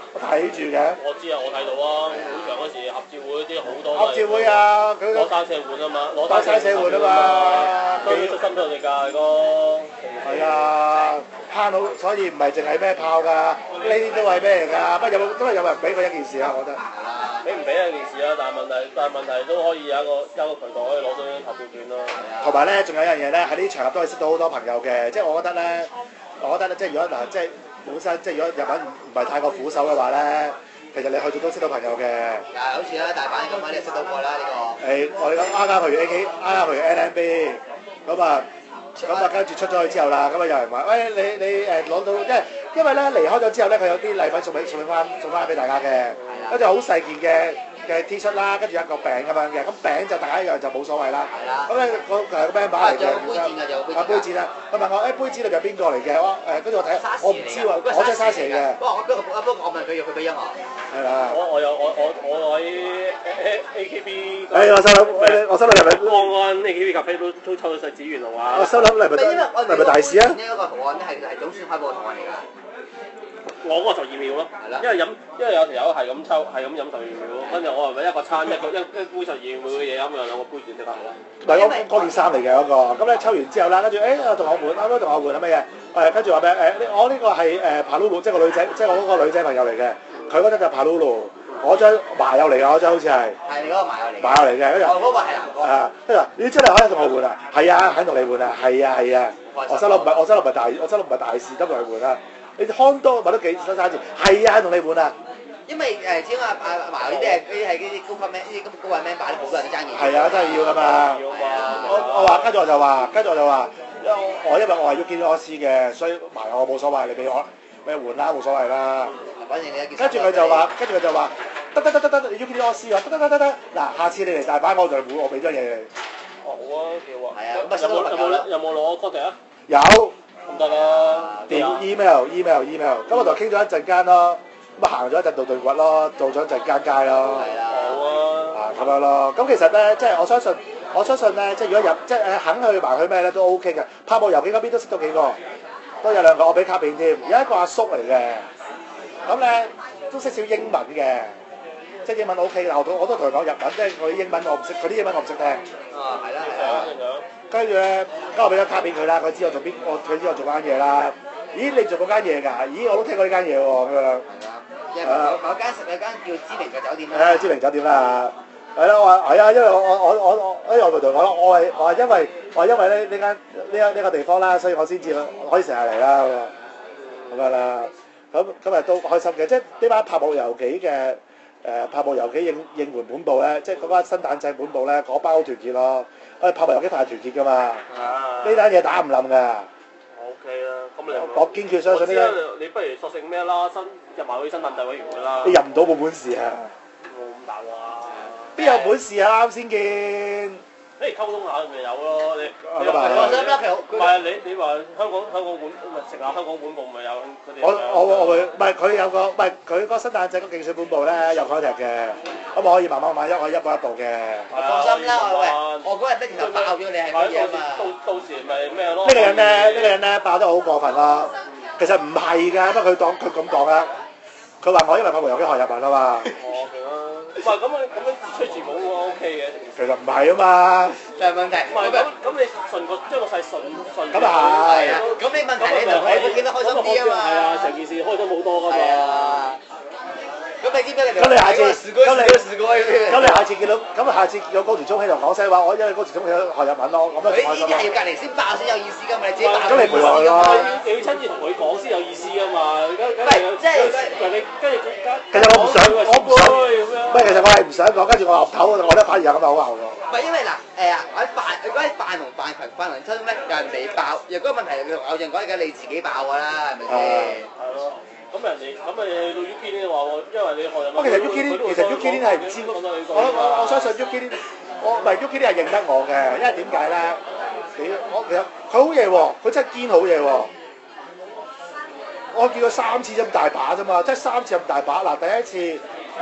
Speaker 1: 我睇住嘅。
Speaker 3: 我知啊，我睇到啊，會場嗰時合照會啲好多。
Speaker 1: 合照會啊，佢
Speaker 3: 攞單車換啊嘛，
Speaker 1: 攞單車換啊嘛，
Speaker 3: 都出心出力㗎個。
Speaker 1: 係啊，慳到，所以唔係淨係咩炮㗎，呢啲都係咩嚟㗎？不過都係有人俾佢一件事啊，我覺得。
Speaker 3: 俾唔俾係一件事啊，但係問題都可以有一個渠道可以攞到投票券咯。
Speaker 1: 同埋咧，仲有一樣嘢咧，喺呢啲場合都可以識到好多朋友嘅，即係我覺得咧，即係如果嗱，即係本身即係如果日文唔係太過苦手嘅話咧，其實你去到都識到朋友嘅。
Speaker 2: 好似啦，大阪咁啊，你識到過啦呢個。
Speaker 1: 我哋啱啱去完 AK，啱啱去完 NMB，咁啊跟住出咗去之後啦，咁啊有人話：喂，你攞到，因為咧離開咗之後咧，佢有啲禮品送翻俾大家嘅，跟住好細件嘅 T 恤啦，跟住一個餅咁樣嘅，咁餅就大家一樣就冇所謂啦。咁咧個 band 牌嚟嘅，杯墊啊，佢問我杯墊裏邊係邊個嚟嘅？跟住我睇，我唔知喎，我真係沙士嚟嘅。
Speaker 2: 不過我問佢俾咗我。
Speaker 1: 係啦。
Speaker 3: 我喺 AKB。
Speaker 1: 我收諗係咪？
Speaker 3: 安安 AKB 咖啡都抽到細紙元龍啊！
Speaker 1: 我收諗係咪大使啊？
Speaker 2: 呢一個圖案咧係總選開播嘅圖案嚟㗎。
Speaker 3: 我嗰個12秒咯，因為有條友係咁抽，係咁飲12秒，跟住我係咪一個餐一杯12秒嘅嘢飲，有兩個杯轉即刻好。
Speaker 1: 唔係嗰件衫嚟嘅嗰個，咁咧抽完之後啦，跟住同我換，啱啱同我換係乜嘢？跟住話咩？我呢個係Palulu，即係個女仔，即係我嗰個女仔朋友嚟嘅，佢嗰張就Palulu，我張麻友嚟㗎，我張好似係。係你嗰個麻友嚟。麻友嚟嘅，跟住。
Speaker 2: 嗰個係男哥。
Speaker 1: 跟住話你真係可以同我換啊？係啊，肯同你換啊，係啊。我收諗唔係大事，得同佢換啊。你看多問得幾多3次？係啊，同你換啊！
Speaker 2: 因為始終麻呢啲係啲高級 man，呢啲高位 man 擺好多人都爭嘢。
Speaker 1: 係啊，真係要㗎嘛！我話，跟住我就話，因為我係 Yuki Osi 嘅，所以麻我冇所謂，你俾我咩換啦，冇所謂啦。
Speaker 2: 反正你一件。
Speaker 1: 跟住佢就話，得，Yuki Osi 話得，嗱，下次你嚟大阪我就換，我俾咗嘢你。
Speaker 3: 好啊，幾好啊！
Speaker 2: 係啊，
Speaker 3: 有冇攞 contact 啊？
Speaker 1: 有。
Speaker 3: 咁得啦。
Speaker 1: 電 email，咁我就傾咗一陣間咯，咁啊行咗一陣道頓堀咯，做咗一陣間街咯。
Speaker 2: 係啊。
Speaker 3: 好啊。
Speaker 1: 咁樣咯，咁其實咧，即係我相信咧，即係如果肯去埋去咩咧都 OK 嘅。拍幕遊記嗰邊都識到幾個，都有兩個，我俾卡片添，有一個阿叔嚟嘅，咁咧都識少英文嘅，即係英文 OK，但我都同佢講日文，即係佢啲英文我唔識，佢啲英文我唔識聽。
Speaker 2: 係啦。
Speaker 1: 跟住咧，咁我俾咗卡片佢啦，佢知我做佢知我做間嘢啦。咦，你做嗰間嘢㗎？咦，我都聽過呢間嘢喎，咁樣。
Speaker 2: 係啊。有間叫知名嘅酒店啦。
Speaker 1: 知名酒店啦。係啦，我話係啊，因為我同佢講啦，我話因為咧呢個地方啦，所以我先至可以成日嚟啦，咁樣啦。咁今日都開心嘅，即係呢班拍幕遊記嘅拍幕遊記應援本部咧，即係嗰班新蛋仔本部咧，嗰班好團結咯。我哋拍幕遊記太團結㗎嘛，呢單嘢打唔冧㗎。
Speaker 3: OK 啦，咁你
Speaker 1: 我堅決相信呢單。
Speaker 3: 你不如索性咩啦，入埋去新蛋仔委員會啦。
Speaker 1: 你入唔到冇本事啊！
Speaker 3: 冇咁大話。
Speaker 1: 邊有本事啊？啱先見。
Speaker 3: 溝通下咪有咯，你
Speaker 2: 我想咧，
Speaker 3: 唔係你話香港本咪成立香港本部咪有佢哋。
Speaker 1: 我會唔係佢有個唔係佢嗰新蛋仔個競選本部咧有開踢嘅，咁我可以慢慢一步一步嘅。
Speaker 2: 放心啦，我嗰日的然爆咗你係乜嘢啊嘛？
Speaker 3: 到時咪咩咯？
Speaker 1: 呢個人咧爆得好過分咯，其實唔係㗎，不過佢咁講啦，佢話我因為拍幕遊記學日文啊嘛。
Speaker 3: 唔係咁樣吹住冇喎 OK 嘅。
Speaker 1: 其實唔係啊嘛。就係問題。
Speaker 3: 唔係咁你順個將個勢順。
Speaker 1: 咁啊係。
Speaker 2: 咁你問題你就可以見得開心啲啊嘛。
Speaker 3: 係啊，成件事開心好多㗎嘛。
Speaker 2: 咁你知唔知你？
Speaker 1: 咁你下次，
Speaker 2: 咁
Speaker 1: 你下次見到，下次見到高田聰喺度講西話，我因為高田聰喺度學日文咯，咁樣開心。
Speaker 2: 呢啲係要隔離先爆先有意思㗎嘛，你自己爆。
Speaker 1: 咁你陪我咯。
Speaker 3: 你要親自同佢講先有意思㗎嘛。
Speaker 2: 唔係，即係
Speaker 3: 人哋跟住
Speaker 1: 其實我唔想，唔係，其實我係唔想講，跟住我岌頭，我覺得反而有咁嘅好後喎。
Speaker 2: 唔係因為嗱如果係扮同扮群扮同親咧，有人哋爆，如果問題同偶像講嘅，你自己爆㗎啦，係咪先？
Speaker 3: 係咯。咁人哋到 Yuki 呢話喎，因為你學日文。
Speaker 1: 其實 Yuki 係唔知我相信 Yuki 唔係 Yuki 係認得我嘅，因為點解咧？佢好嘢喎，佢真係堅好嘢喎。我見過3次咁大把啫嘛，即係3次咁大把。嗱，第一次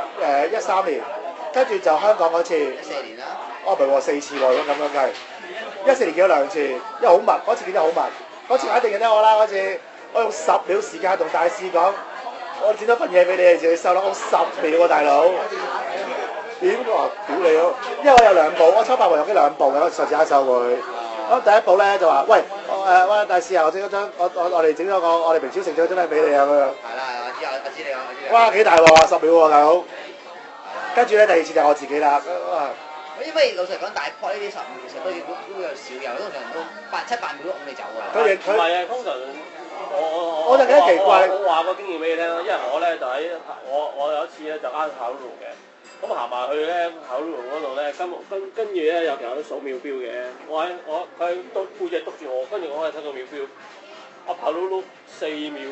Speaker 1: 13年，跟住就香港嗰次。
Speaker 2: 14年啦。
Speaker 1: 唔係喎，4次喎，咁樣計。14年見咗2次，因為好密，嗰次見得好密，嗰次一定認得我啦，嗰次。我用10秒時間同大使講， 我剪咗份嘢俾你，你自己收啦，我10秒喎大佬。點話屌你咯？因為我有2部，我抽8部有機2部嘅，上次握手會。咁第一部咧就話：喂，喂大師啊，我整咗張，我哋整咗個我哋明朝成咗張咧俾你啊咁樣。
Speaker 2: 係啦，我知你講，我知你。
Speaker 1: 哇，幾大鑊啊！10秒喎大佬。跟住咧第2次就係我自己啦。
Speaker 2: 因為老實講，大波呢啲15其實都有少有，通常都7、8秒都咁你走㗎啦。
Speaker 3: 唔係啊，通常
Speaker 1: 我就覺得奇怪。
Speaker 3: 我話個經驗俾你聽啦，因為我咧就喺我有一次咧就啱考路嘅，咁行埋去咧考路嗰度咧，跟住咧有條友數秒錶嘅，佢背脊督住我，跟住我係睇個秒錶，我跑碌4秒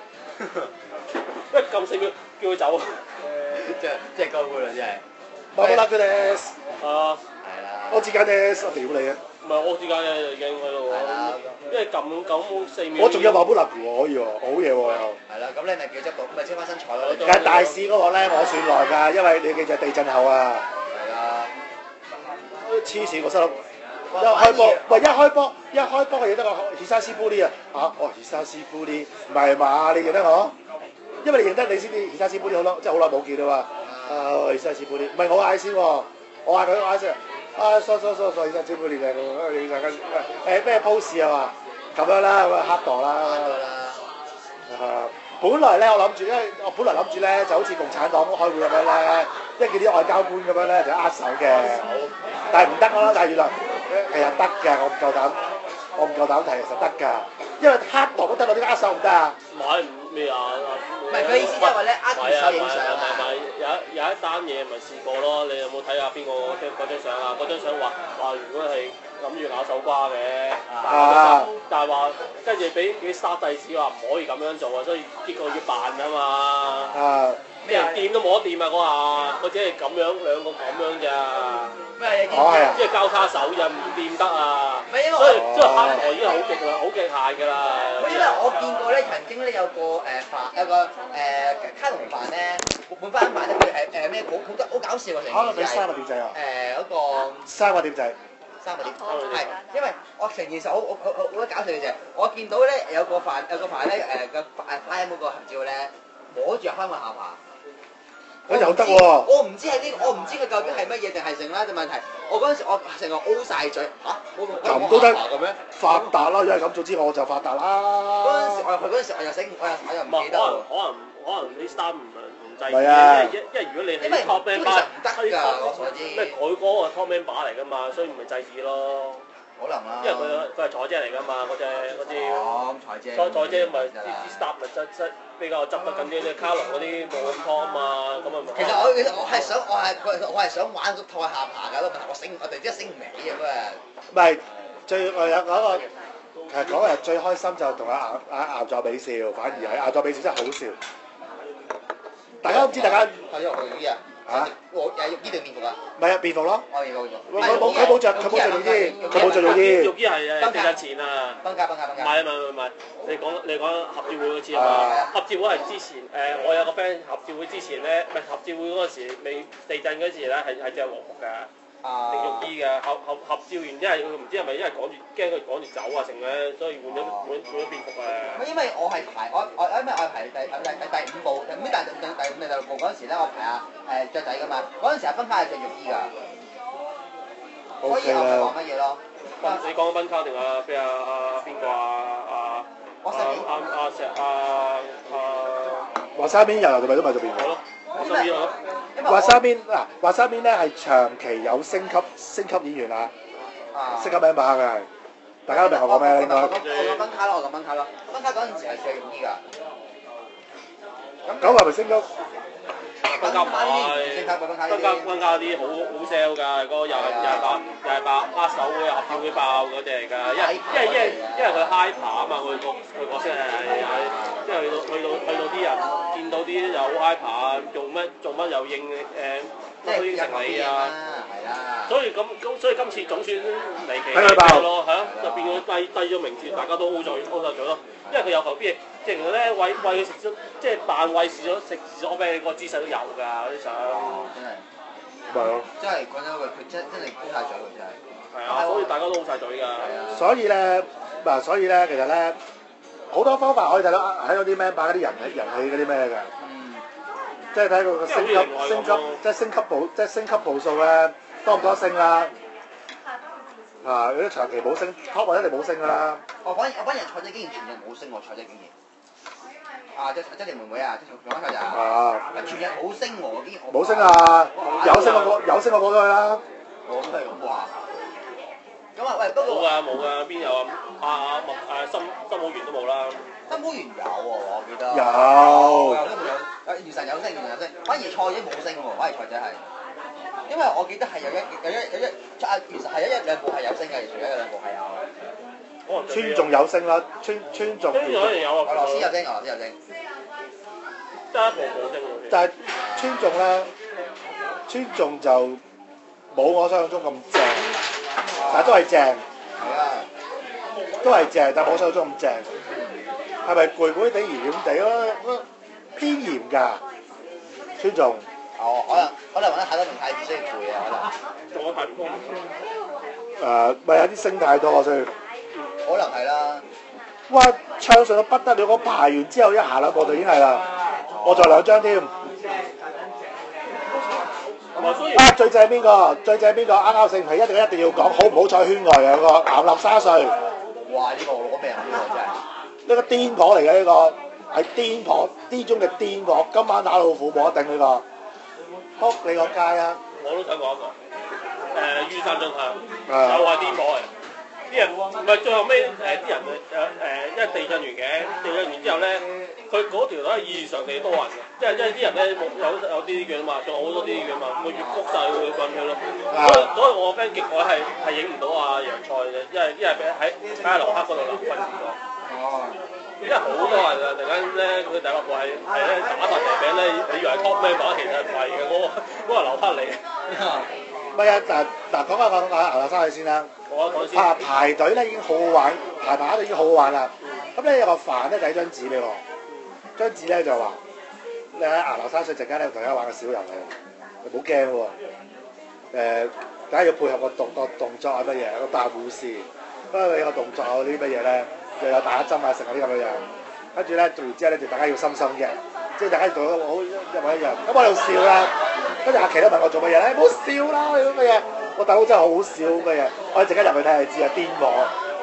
Speaker 3: 啫，一撳4秒叫佢走。
Speaker 2: 即係高㗎啦，真係。
Speaker 1: 馬布拉佢哋
Speaker 3: 啊，
Speaker 2: 係啦。
Speaker 1: 我時間咧10秒你啊！
Speaker 3: 唔係我時間嘅已經喺度喎，因為撳4秒。
Speaker 1: 我仲有馬布拉喎，可以喎，好嘢喎又。
Speaker 2: 係啦，咁你咪叫執到，咪清翻身材咯。
Speaker 1: 其實大市嗰個咧我算耐㗎，因為你記住地震後啊。
Speaker 2: 係啦。
Speaker 1: 黐線我心諗，一開波，喂一開波嘅嘢得個熱沙斯夫呢啊嚇，哦熱沙斯夫呢，唔係嘛？你認得我？因為你認得你先至熱沙斯夫呢好咯，即係好耐冇見啦嘛。熱沙斯夫呢，唔係我嗌先喎，我嗌佢，我嗌先。sorry，熱沙斯夫呢嘅咁，你大家咩 pose 啊嘛？咁樣啦，咁啊黑度啦。本來咧我諗住，因為我本來諗住咧就好似共產黨開會咁樣咧，即係叫啲外交官咁樣咧就握手嘅，但係唔得咯，但係原來其實得㗎，我唔夠膽提，其實得㗎，因為黑度都得到，啲握手唔得啊？
Speaker 3: 買咩啊？
Speaker 2: 唔係佢意思，因為咧握住手影相啊。
Speaker 3: 有一單嘢咪試過咯，你有冇睇下邊個嗰張相啊？嗰張相話如果係諗住咬手瓜嘅，但係話跟住俾啲沙弟子話唔可以咁樣做啊，所以結果要扮啊嘛。咩人掂都冇得掂啊嗰下，我只係咁樣兩個咁樣咋。
Speaker 2: 咩嘢？
Speaker 3: 即係交叉手就唔掂得啊。
Speaker 2: 唔係因為
Speaker 3: 所以黑台已經係好極限㗎啦。
Speaker 2: 因為我見過咧，曾經咧有個有個卡通飯咧，半番飯咧，佢咩好搞笑啊！成件事係
Speaker 1: 3個點仔啊？
Speaker 2: 嗰個
Speaker 1: 3個點仔。
Speaker 2: 3個點係，因為我成件事好搞笑嘅就係，我見到咧有個飯咧個拉嗰個合照咧，摸住香港下巴。
Speaker 1: 有得喎！
Speaker 2: 我唔知係呢，我唔知佢究竟係乜嘢定係剩啦。但問題，我嗰陣時我成個 O 曬嘴嚇，
Speaker 1: 咁都得嘅咩？發達啦，因為咁早知我就發達啦。
Speaker 2: 嗰陣時我又醒，我又唔記得。
Speaker 3: 可能啲衫唔制嘅，因為如果你係 top man 巴，
Speaker 2: 唔得㗎，我所知。
Speaker 3: 因為佢嗰個 top man 把嚟㗎嘛，所以唔係制止咯。
Speaker 2: 可能啦。
Speaker 3: 因為佢係彩姐嚟㗎嘛，嗰支。
Speaker 2: 哦，彩姐。
Speaker 3: 彩姐咪啲 staff 咪質比較執得緊啲，卡龍嗰啲冇咁 top 啊嘛，咁啊。
Speaker 2: 其實我係想玩個托下巴㗎，我突然之間醒唔起咁啊！
Speaker 1: 唔係最我有嗰個其實嗰日最開心就同阿岩作比笑，反而係岩作比笑真係好笑。大家都知大家
Speaker 2: 係因為佢啲啊嚇，我係浴衣定便服啊？
Speaker 1: 唔係啊，便服咯。
Speaker 2: 我便服。
Speaker 1: 佢冇着泳衣，佢冇着泳衣。
Speaker 3: 浴衣係地震前啊。
Speaker 2: 崩價。
Speaker 3: 唔係，你講合照會嗰次啊嘛。合照會係之前我有個 friend 合照會之前咧，唔係合照會嗰陣時未地震嗰時咧係着和服㗎。定浴衣嘅，合照完，因為佢唔知係咪因為驚佢趕住走啊成咧，所以換咗便服啊。
Speaker 2: 因為我係排因為我係排第5部，咁但係第5定第6部嗰陣時咧，我排雀仔㗎嘛，嗰陣時阿分卡係着浴衣㗎，所以我唔講乜嘢咯。
Speaker 3: 你講分卡定啊？譬如邊個啊？
Speaker 1: 華沙邊又咪都買咗便服。華沙邊嗱，華沙邊咧係長期有升級演員啊，升級名馬嘅，大家都明我講咩咧應該。
Speaker 2: 我講分卡咯，分卡嗰陣時係着泳衣㗎。
Speaker 1: 咁係咪升級？
Speaker 3: 分卡唔係，分卡啲好 sell 㗎，嗰個又係爆握手會合照會爆嗰隻嚟㗎，因為佢 high 爬啊嘛，佢角色係，即係去到啲人見到啲又好 high 爬，做乜又應都應承你啊，
Speaker 2: 係啦。所以
Speaker 3: 今次總算離奇嘅咯，係啊，就變咗低咗名次，大家都 O 曬嘴咯，因為佢有頭邊嘢，即係咧餵佢食咗，即係扮餵食咗俾個姿勢都有㗎嗰啲相。
Speaker 2: 真係。
Speaker 1: 咪咯。
Speaker 2: 真係講真嗰句，佢真係 O 曬嘴喎真係。
Speaker 3: 係啊，所以大家都 O 曬嘴㗎。
Speaker 1: 所以咧，其實咧， 好多方法可以睇到啲咩，擺嗰啲人氣嗰啲咩㗎。即係睇佢個升級，即係升級步數咧，多唔多升啦？啊，有啲長期冇升 ，top 或者你冇升㗎啦。
Speaker 2: 反而蔡姐竟然全日冇升喎，蔡姐竟然。即係妹妹啊，即係長翻佢咋？全日冇升喎，竟然
Speaker 1: 冇升啊！有升我過咗去啦。
Speaker 2: 我都係咁話。咁啊，喂，不過
Speaker 3: 冇㗎，邊有啊？心好源都冇啦。
Speaker 2: 新會員有喎，我記得。
Speaker 1: 有。
Speaker 2: 元神有升，反而蔡姐冇升喎，反而蔡姐係。因為我記得係有一元神係一兩部係有升嘅，除咗有兩部係有。
Speaker 1: 村仲有升啦，村仲。
Speaker 3: 跟住可能有啊。
Speaker 2: 俄羅斯有升。
Speaker 3: 得一部冇升喎。
Speaker 1: 但係村仲咧，村仲就冇我想象中咁正，但係都係正。
Speaker 2: 係啊。
Speaker 1: 都係正，但係冇想象中咁正。係咪攰攰地、嚴嚴地咯？偏嚴㗎，村仲。
Speaker 2: 可能揾得太多名太子所以攰啊，可能。
Speaker 3: 做咗太多。
Speaker 1: 咪有啲升太多所以。
Speaker 2: 可能係啦。
Speaker 1: 哇！唱上到不得了，我排完之後一下兩步就已經係啦，我仲有2張添。最正邊個？啱啱勝係一定要講，好唔好彩圈外嘅嗰個岩立沙穗。
Speaker 2: 哇！呢個我攞命啊！呢個真係。
Speaker 1: 呢個癲婆嚟嘅呢個，係癲婆，D 中嘅癲婆。今晚打老虎冇得頂呢個。撲你個街啊！
Speaker 3: 我都想講一個。於山進香，又係癲婆嚟。啲人唔係最後尾啲人因為地震完之後咧，佢嗰條都係異常地多人嘅，因為啲人咧有啲券啊嘛，仲有好多啲券啊嘛，咁越谷晒佢滾票咯。所以我 friend 極我係影唔到阿楊菜嘅，因為喺樓黑嗰度啦，瞓住咗。因為好多人啊，突然間咧，佢第一個係咧打發蛇餅咧，你以為 top 咩話，其實係廢嘅，嗰個樓黑嚟。
Speaker 1: 唔係啊，嗱講下牛立沙先啦。排隊咧已經好好玩，排隊已經好好玩啦。咁咧有個飯咧就係張紙俾我，張紙咧就話你喺牛立沙水陣間咧同大家玩個小遊戲，你唔好驚喎。梗係要配合個動作啊乜嘢，個扮護士，不過你個動作啊啲乜嘢咧，又有打針啊成嗰啲咁嘅樣。跟住咧做完之後咧就大家要心心嘅，即係大家做得好一模一樣。咁我喺度笑啦，跟住阿琪都問我做乜嘢咧？唔好笑啦，你做乜嘢？我大佬真係好笑嘅嘢，我一陣間入去睇就知啊，癲我。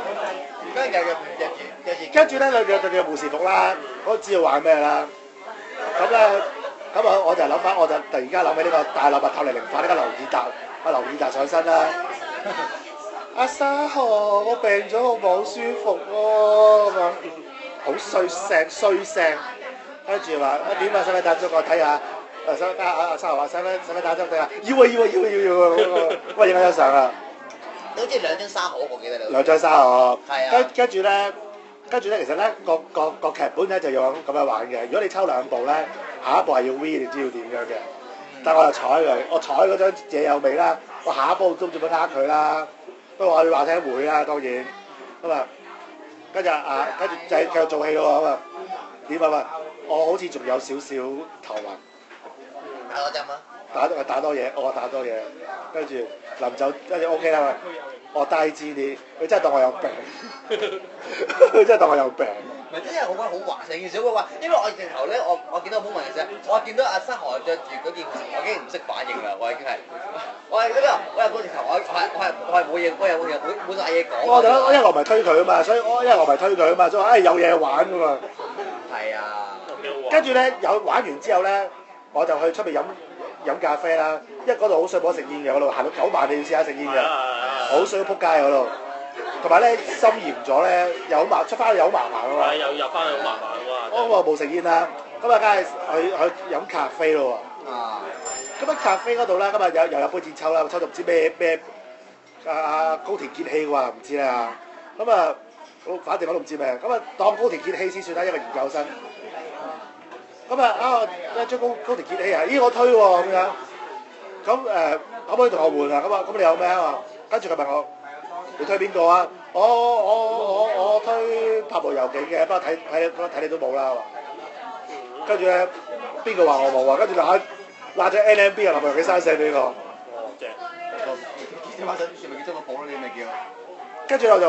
Speaker 1: 跟住咧，佢嘅護士服啦，我都知道玩咩啦。咁我就諗翻，我就突然間諗起呢個大內密探零零發呢個劉以達上身啦。阿沙河，我病咗，我冇舒服喎，咁樣好衰聲。跟住話點啊，使唔使打針我睇下？阿沙河話使唔使打針睇下？要啊！喂，影咗張相啊！
Speaker 2: 好似2張沙河，我記得你。
Speaker 1: 2張沙河。
Speaker 2: 係啊。
Speaker 1: 跟住咧，其實咧個劇本咧就要咁樣玩嘅。如果你抽2步咧，下一步係要 V，你知要點樣嘅。但係我就睬佢，我睬嗰張嘢有味啦。我下一步都做乜呃佢啦？不過我要話聽會啦，當然。咁啊，跟住就繼續做戲咯咁啊。點啊？我好似仲有少少頭暈。
Speaker 2: 打多針啊！
Speaker 1: 打多嘢，我話打多嘢，跟住臨走跟住 OK 啦。我低知啲，佢真係當我有病，佢真係當我有病。
Speaker 2: 唔係真係好鬼好滑成件事好鬼滑，因為我直頭咧，我見到冇問嘅時候，我見到阿沙河着住嗰件，我已經唔識反應啦，我已經係，我係嗰個直頭，我係冇嘢，我係冇晒嘢講。
Speaker 1: 因為我唔係推佢啊嘛，所以話有嘢玩㗎嘛。
Speaker 2: 係啊。
Speaker 1: 跟住咧玩完之後咧，我就去出面飲咖啡啦，因為嗰度好水冇得食煙嘅，嗰度行到9萬你要試下食煙嘅，好水都撲街嗰度。同埋咧心嚴咗咧，又好出翻去又好麻煩㗎嘛。
Speaker 3: 係，又入翻去好麻煩㗎嘛。
Speaker 1: 我冇食煙啦，咁啊梗係去飲咖啡咯喎。咁喺咖啡嗰度咧，今日又有杯戰抽啦，抽到唔知咩高田傑希啩，唔知啦。咁啊，反正我都唔知咩。咁啊，當高田傑希先算啦，一個研究生。咁一張高田傑希啊，咦我推喎咁樣。咁可唔可以同我換啊？咁你有咩啊？跟住佢問我。你推邊個啊？我推拍部遊記嘅，不過睇你都冇啦。跟住咧，邊個話我冇啊？跟住就拉咗 NMB 啊，立遊記生寫俾我。
Speaker 3: 正。
Speaker 2: 你話想係咪叫張個譜咯？你咪叫。
Speaker 1: 跟住我就話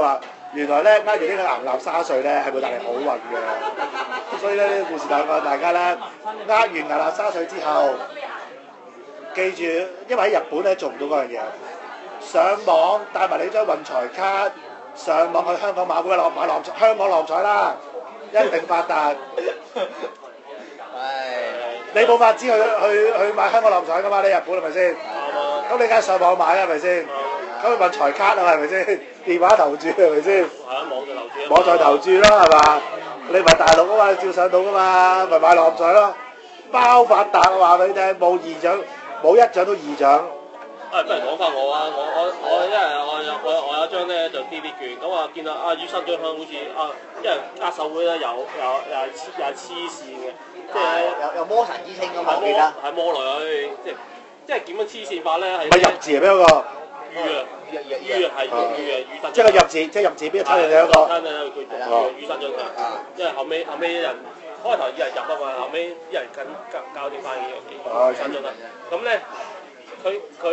Speaker 1: 原來咧呃完呢個南納沙瑞咧係會帶嚟好運嘅，所以咧呢個故事大家咧呃完南納沙瑞之後，記住，因為喺日本咧做唔到嗰樣嘢，上網帶埋你張運財卡，上網去香港馬會買香港六合彩啦，一定發達。你冇法子去買香港六合彩噶嘛？你日本係咪先？咁你梗係上網買啦，係咪先？咁你運財卡啊嘛，係咪先？電話投注係咪先？
Speaker 3: 係啊，網上投注。
Speaker 1: 網上投注啦，係嘛？你唔係大陸啊嘛，照上到噶嘛，咪買六合彩咯，包發達我話俾你聽，冇二獎，冇一獎都二獎。
Speaker 3: 不如講翻我啊！我因為我有張咧就 D D 券，咁啊見到雨生張香好似因為握手會咧又係黐線嘅，即係
Speaker 2: 有魔神之稱㗎嘛，我記得。
Speaker 3: 係魔女，即係點樣黐線法咧？係
Speaker 1: 咪入字係邊一個？
Speaker 3: 於係雨生。
Speaker 1: 即係個入字，即係入字邊個抽你一個？
Speaker 3: 抽你佢雨生張相，因為後尾啲人開頭以為入啊嘛，後尾啲人搞掂翻呢樣嘢，雨生張相。咁咧。佢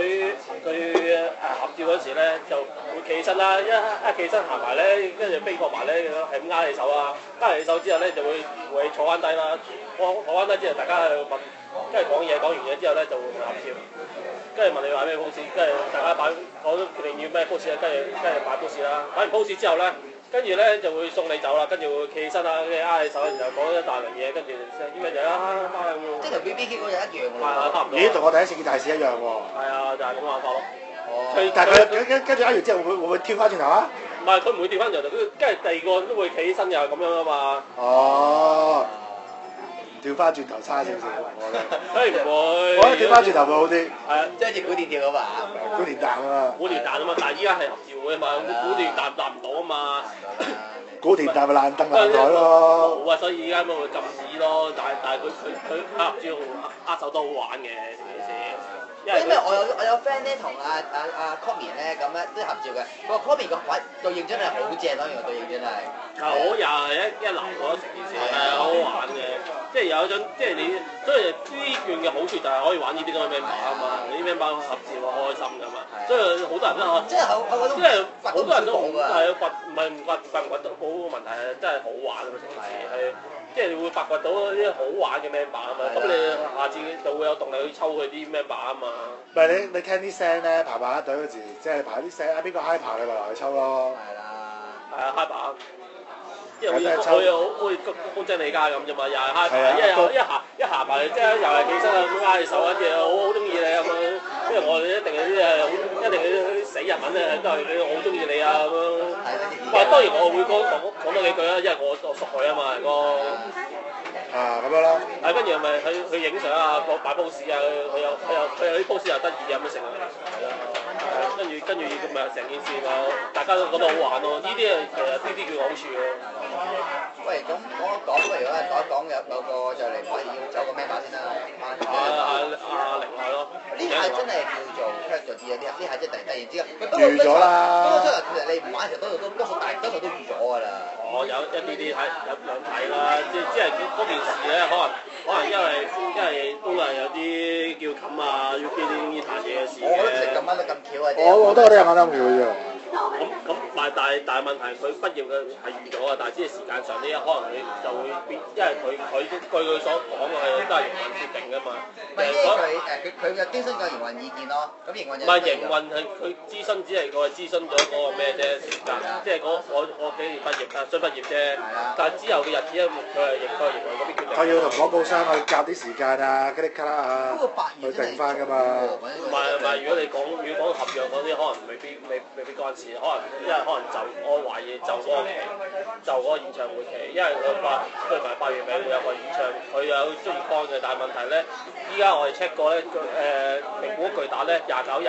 Speaker 3: 合照嗰時咧就會企起身啦，一企起身行埋咧，跟住飛過埋咧，係咁握你手啊，握完你手之後咧就會坐翻低啦，坐翻低之後大家喺度問，跟住講完嘢之後咧就會合照，跟住問你話咩 pose，跟住大家講決定要咩 pose 啊，跟住擺 pose 啦，擺完 pose 之後咧。跟住咧就會送你走啦，跟住會企起身啦，跟住握你手，然後講一大輪嘢，跟住啲咩就
Speaker 2: 即係同 BBQ 嗰日一樣㗎
Speaker 3: 喎。差唔多。
Speaker 1: 咦，同我第一次見大使一樣喎。係
Speaker 3: 啊，就係咁玩法咯。
Speaker 1: 但係佢跟住握完之後會唔會跳翻轉頭啊？
Speaker 3: 唔係，佢唔會跳翻轉頭，跟住第二個都會企起身又係咁樣㗎嘛。
Speaker 1: 哦。跳翻轉頭差少少，我覺得。
Speaker 3: 唔會。
Speaker 1: 我覺得跳翻轉頭會好啲。
Speaker 2: 係啊，即係好似古電跳咁嘛。
Speaker 1: 古電彈啊嘛。
Speaker 3: 古電彈啊嘛，但係依家係合照會啊嘛，古電彈唔到啊嘛。
Speaker 1: 古電彈咪爛凳爛台咯。
Speaker 3: 冇啊，所以依家咪會禁止咯。但係佢合照握手都好玩嘅成件事。
Speaker 2: 因為我有 friend 咧同阿 Kobe 咧咁咧都合照嘅，佢話 Kobe 個位對應真係好正，當然個對應真係。
Speaker 3: 好又係一流嗰成件事係好好玩嘅，即係有一種即係你，所以呢啲券嘅好處就係可以玩呢啲咁嘅 member 啊嘛，你啲 member 合照啊開心㗎嘛，所以好多人都
Speaker 2: 即係
Speaker 3: 好多人都好係唔係唔掘到好問題係真係好玩㗎嘛成件事係。即係你會發掘到啲好玩嘅 member 啊嘛，咁你下次就會有動力去抽佢啲 member 啊嘛。
Speaker 1: 唔係你聽啲聲咧，排一隊嗰時，即係排啲聲啊，邊個 high 排你咪落去抽咯。
Speaker 2: 係啦。係
Speaker 3: 啊 high 排，即係好似公正你家咁啫嘛，又係 high 排，一下排即係又係起身啊咁握你手，跟住好中意你咁樣，因為我哋一定係啲死人文咧，都係好中意你啊咁樣。喂，當然我會講多幾句啦，因為我熟佢啊嘛，
Speaker 1: 咁樣咯。
Speaker 3: 跟住咪去影相啊，擺 pose 啊，佢有啲 pose 又得意咁樣成啊，係啦，跟住咪成件事咪大家都覺得好玩咯，呢啲其實呢啲叫好處咯。
Speaker 2: 喂，咁講一講，不如咧講一講有個就嚟可以要走個咩馬先啦，
Speaker 3: 阿凌海咯。
Speaker 2: 呢下真係叫做 cut 咗啲啊！呢下真係突然之間，
Speaker 1: 預咗啦。
Speaker 2: 多數其實你唔玩嘅時候，多數都預咗㗎啦。
Speaker 3: 有一啲睇兩睇啦，即係嗰件事咧，可能因為都係有啲叫冚啊，要呢壇嘢嘅事嘅。
Speaker 2: 我覺得你咁啱得咁巧啊！
Speaker 1: 我都覺得有啱啱巧啫。
Speaker 3: 咁但係問題佢畢業嘅係預咗啊，但係只係時間上呢，可能佢就會變，因為佢據佢所講嘅係都係營運決定㗎嘛。
Speaker 2: 唔係，因為佢嘅諮詢個營運意見咯，咁營運就唔
Speaker 3: 係營運係佢諮詢，只係佢諮詢咗嗰個咩啫時間，即係我幾年畢業啊，想畢業啫。但係之後嘅日子咧，佢係營運嗰邊決定。
Speaker 1: 佢要同廣告商去夾啲時間啊，嗰啲卡啊，去定翻㗎嘛。
Speaker 3: 唔係，如果講合約嗰啲，可能未必關事，可能因為可能我懷疑就嗰個期，就嗰個演唱會期，因為佢埋8月尾會有個演唱，佢有中意幫嘅，但係問題咧，依家我哋 check 過咧，評估巨蛋咧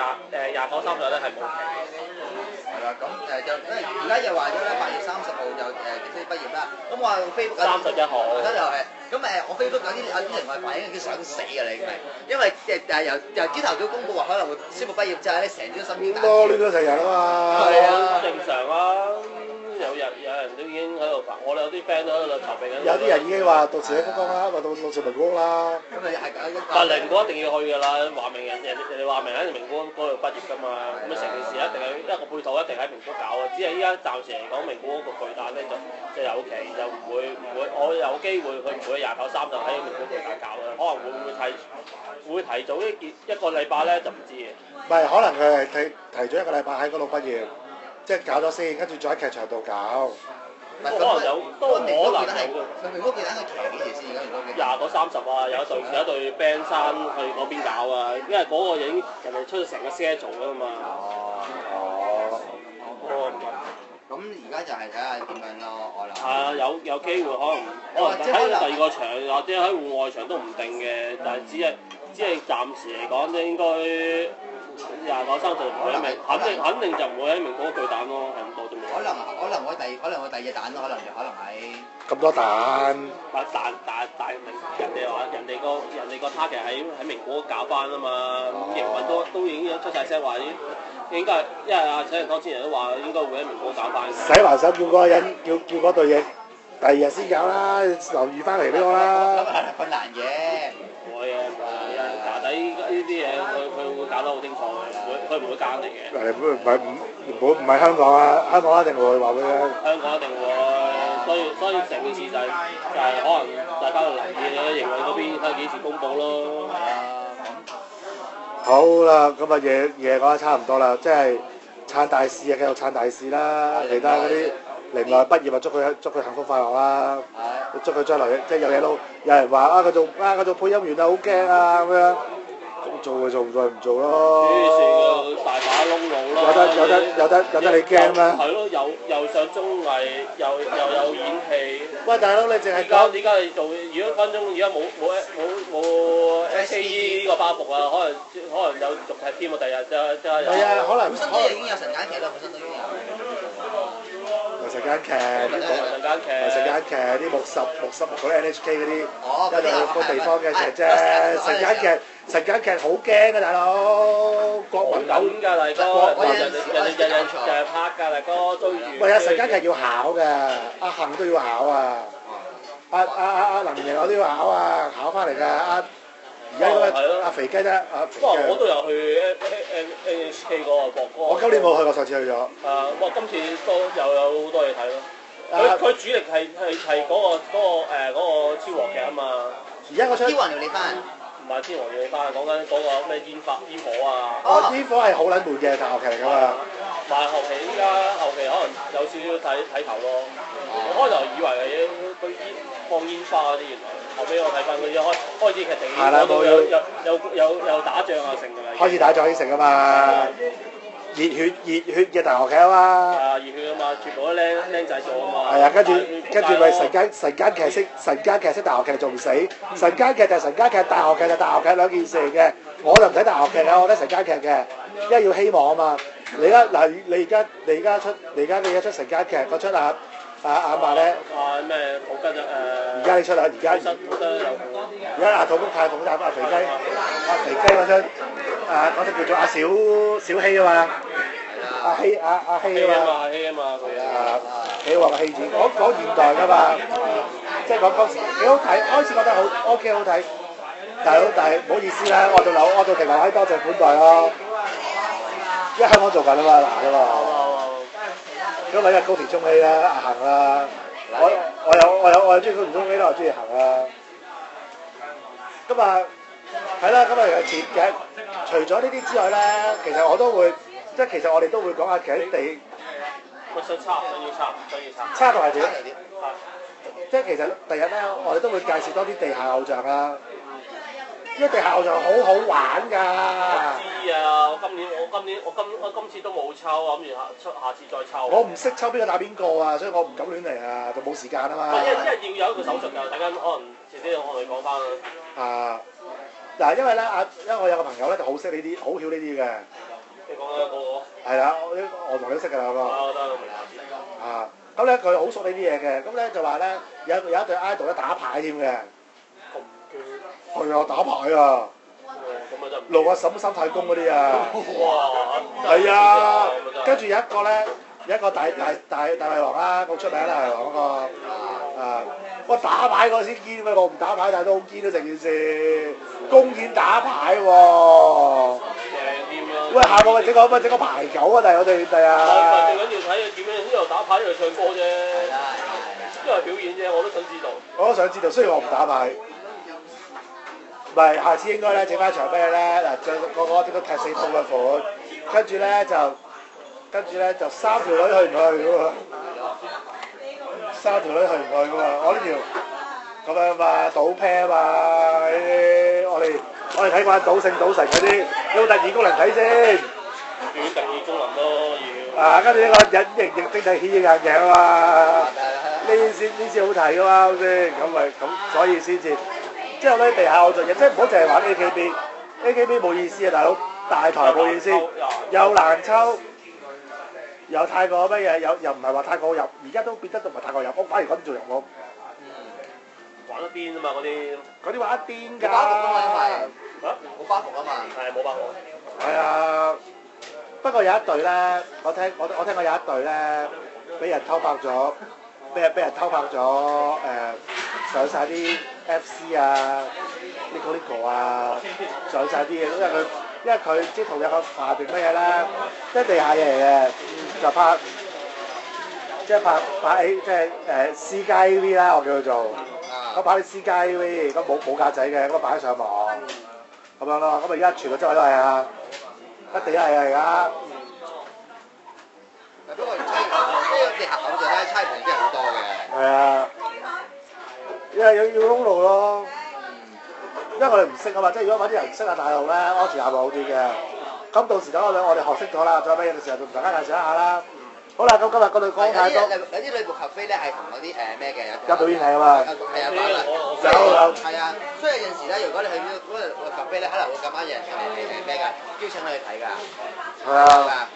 Speaker 3: 29、30咧係冇期。
Speaker 2: 係啦，咁就而家又話咗咧8月30號就正式畢業啦。咁我 Facebook
Speaker 3: 31號。
Speaker 2: 而家又係，咁我 Facebook 有啲人話反應已經想死㗎啦，已經係，因為由朝頭早公佈話可能會宣布畢業之後咧，成朝心驚膽。
Speaker 1: 多呢個成日啊嘛。
Speaker 3: 係啊，正常啊。 有人都已經喺度煩，我哋有啲 friend 都喺度籌備緊。
Speaker 1: 有啲人已經話到時喺福岡啦，話到時名古屋啦。
Speaker 2: 咁你係
Speaker 3: 但係寧古一定要去㗎啦，話明人哋話明喺名古屋嗰度畢業㗎嘛，咁成件事一定係一個配套一定喺名古屋搞嘅，只係依家暫時嚟講名古屋個巨蛋咧就有期就唔會，我有機會佢唔會29、30就喺名古屋巨蛋搞啦，可能會提早一個禮拜咧就唔知嘅。
Speaker 1: 唔係，可能佢係提早一個禮拜喺嗰度畢業，即係搞咗先，跟住再喺劇場度搞。
Speaker 2: 唔係
Speaker 3: 可能有，都可能有嘅。
Speaker 2: 佢名古屋記得係期幾時先？而家名古屋記得
Speaker 3: 20到30啊，有一隊 band 山去嗰邊搞啊，因為嗰個已經人哋出咗成個 schedule 㗎嘛。
Speaker 2: 咁而家就係睇下點樣咯，我諗。
Speaker 3: 係啊，有機會可能喺第二個場或者喺戶外場都唔定嘅，但係只係暫時嚟講咧，應該29、30唔會喺名，肯定就唔會喺名古屋巨蛋咯，係咁多啫嘛。
Speaker 2: 可能我第二隻蛋咯，可能喺。
Speaker 1: 咁多蛋。
Speaker 3: 但係人哋話人哋個 target 喺名古屋搞翻啊嘛，咁營運都已經出晒聲話應該係，因為阿陳仁康之前都話應該會喺名古屋搞翻。
Speaker 1: 使還手叫嗰個人叫嗰隊嘢第二日先搞啦，留意翻嚟俾我啦。
Speaker 2: 咁困難嘅。
Speaker 3: 會啊，茶底呢啲嘢佢會搞得好清楚嘅，佢唔會揀嚟嘅。
Speaker 1: 唔係香港啊，香港一定會話俾你。
Speaker 3: 香港一定會，所以成件事就係可能大家留意營運嗰邊睇下幾時公佈咯。
Speaker 1: 好啦，咁啊嘢講得差唔多啦，即係撐大市啊，繼續撐大市啦，其他嗰啲另外畢業啊，祝佢幸福快樂啦，祝佢將來即係有嘢撈。有人話啊，佢做配音員啊，好驚啊咁樣，做就做，唔做唔做咯。
Speaker 3: 大把窿路啦。
Speaker 1: 有得你驚咩？
Speaker 3: 係咯，又上綜藝，又有演戲。
Speaker 1: 喂，大佬你淨係
Speaker 3: 講點解你做？如果分鐘而家冇 SKE 呢個包袱啊，可能有續劇添啊！第日就係。
Speaker 1: 係啊，可能
Speaker 2: 本身都已經有晨間劇啦，本身都已經有。
Speaker 1: 晨間劇，晨間劇啲木十嗰啲 NHK 嗰啲，一路個地方嘅劇啫。晨間劇好驚啊，大佬！國民黨
Speaker 3: 㗎大哥，人哋拍㗎大哥，追住。
Speaker 1: 喂啊！晨間劇要考㗎，阿恆都要考啊，阿林盈我都要考啊，考翻嚟㗎。而家嗰個阿肥雞啫，
Speaker 3: 不過我都有去 NHK 嗰個博歌。
Speaker 1: 我今年冇去，我上次去咗。
Speaker 3: 哇！今次都有好多嘢睇咯。佢主力係嗰個超和劇啊嘛。
Speaker 1: 而家嗰出。
Speaker 2: 超人料理班。
Speaker 3: 唔係天王要你翻，講緊嗰個咩煙火啊！
Speaker 1: 煙火係好撚悶嘅大學劇嚟㗎嘛。
Speaker 3: 但係後期依家後期可能有少少睇頭咯。我開頭以為係佢放煙花嗰啲，原來後尾我睇翻佢開始劇情已經有打仗啊成㗎啦。
Speaker 1: 開始打仗已經成㗎嘛。熱血嘅大學劇啊嘛。
Speaker 3: 熱血啊嘛，全部都僆仔做啊嘛。
Speaker 1: 係啊，跟住咪晨間劇識大學劇仲唔死？晨間劇就係晨間劇，大學劇就大學劇兩件事嚟嘅。我就唔睇大學劇嘅，我睇晨間劇嘅，因為要希望啊嘛。你而家出晨間劇嗰出阿嫲咧。
Speaker 3: 咩土吉
Speaker 1: 而家你出啦，而家阿土木太鳳阿肥雞嗰出嗰出叫做阿小希啊嘛。阿希啊嘛，
Speaker 3: 希啊嘛，佢
Speaker 1: 幾話個戲子，講現代㗎嘛，即係講幾好睇，開始覺得好 OK 好睇，但係唔好意思啦，我做停留喺多謝款待咯，因為香港做緊啊嘛，難啊嘛，咁揾個高田充希啦，阿恆啦，我有中意高田充希啦，我中意恆啦，咁啊係啦，咁啊前嘅除咗呢啲之外咧，其實我都會。即係其實我哋都會講下其他地，
Speaker 3: 想插。
Speaker 1: 插到係點？即係其實第日咧，我哋都會介紹多啲地下偶像啦。因為地下偶像好好玩㗎。
Speaker 3: 知啊！我今次都冇抽，諗住下次再抽。
Speaker 1: 我唔識抽邊個打邊個啊，所以我唔敢亂嚟啊，就冇時間啊嘛。
Speaker 3: 因為要有一個手續㗎，大家可能遲啲我哋講翻啦。
Speaker 1: 嗱，因為咧因為我有個朋友咧就好識呢啲，好曉呢啲嘅。
Speaker 3: 你講啦，個。
Speaker 1: 係啦，我同你都識㗎啦，得。咁咧佢好熟呢啲嘢嘅，咁咧就話咧有一對 idol 咧打牌添嘅。咁係啊，打牌啊！露阿嬸三太公嗰啲啊！
Speaker 3: 哇！
Speaker 1: 係啊，跟住有一個咧有一個大胃王啦，咁出名啦，係嗰個我打牌嗰先堅，我唔打牌但係都好堅啊！成件事公演打牌喎，喂，下個咪整個牌九啊！但係我哋第日
Speaker 3: 最緊要睇佢點樣，一路打牌一路唱歌啫，
Speaker 2: 係啦，
Speaker 3: 因為表演啫，我都想知道。
Speaker 1: 我都想知道，雖然我唔打牌，唔係下次應該咧整翻場咩咧嗱，最個點都踢4鋪嘅款，跟住咧就3條女去唔去㗎喎？3條女去唔去㗎喎？我呢條咁樣嘛，賭 pair 嘛，呢啲我哋睇慣賭聖賭神嗰啲，有冇特異功能睇先？
Speaker 3: 表演特異功能咯要。
Speaker 1: 跟住呢個隱形液晶體顯影眼鏡啊嘛，呢先好睇㗎嘛，好先？咁所以先至，之後咧地下我做嘢，即係唔好淨係玩 AKB 冇意思啊，大佬大台冇意思，又難抽。又太過乜嘢？又唔係話太過入，而家都變得唔係太過入屋，反而嗰啲做入屋。
Speaker 3: 玩得癲啊嘛嗰啲。
Speaker 1: 嗰啲玩得癲㗎。
Speaker 2: 冇包袱啊嘛，因為
Speaker 3: 嚇
Speaker 2: 冇包袱啊嘛。
Speaker 3: 係冇包袱。
Speaker 1: 係啊，不過有一隊咧，我聽過有一隊咧，俾人偷拍咗，俾人偷拍咗上晒啲 FC 啊、Nico 啊，上晒啲嘢，因為佢即係同有個下邊乜嘢咧，即係地下嘢嚟嘅，就拍即係拍 A 即係私家 AV 啦，我叫佢做。咁拍啲私家 AV，咁冇格仔嘅，咁擺上網咁樣咯。咁而家全個周圍都係啊，一定係啊而家。
Speaker 2: 不過地下偶像咧，差評真係好多嘅。
Speaker 1: 係啊，因為要窿路咯。因為我哋唔識啊嘛，即係如果揾啲人識下大路咧，安全下會好啲嘅。咁到時等我哋學識咗啦，再有乜嘢嘅時候，同大家介紹一下啦。好啦，咁今日嗰度講太多。
Speaker 2: 有啲女僕咖啡咧係同嗰啲咩嘅
Speaker 1: 有表演係啊嘛。
Speaker 2: 係啊，
Speaker 1: 有。係
Speaker 2: 啊，所以有陣時咧，如果你去嗰個咖啡咧，可能會咁啱有人咩㗎，邀請你去睇㗎。
Speaker 1: 係啊。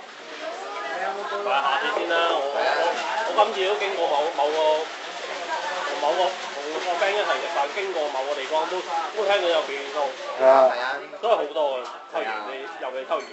Speaker 3: 下次先啦，我今次都經過某個同個 friend 一齊食飯，經過某個地方都聽到有表演都
Speaker 1: 係啊，
Speaker 3: 都係好多嘅。秋園尤其秋園。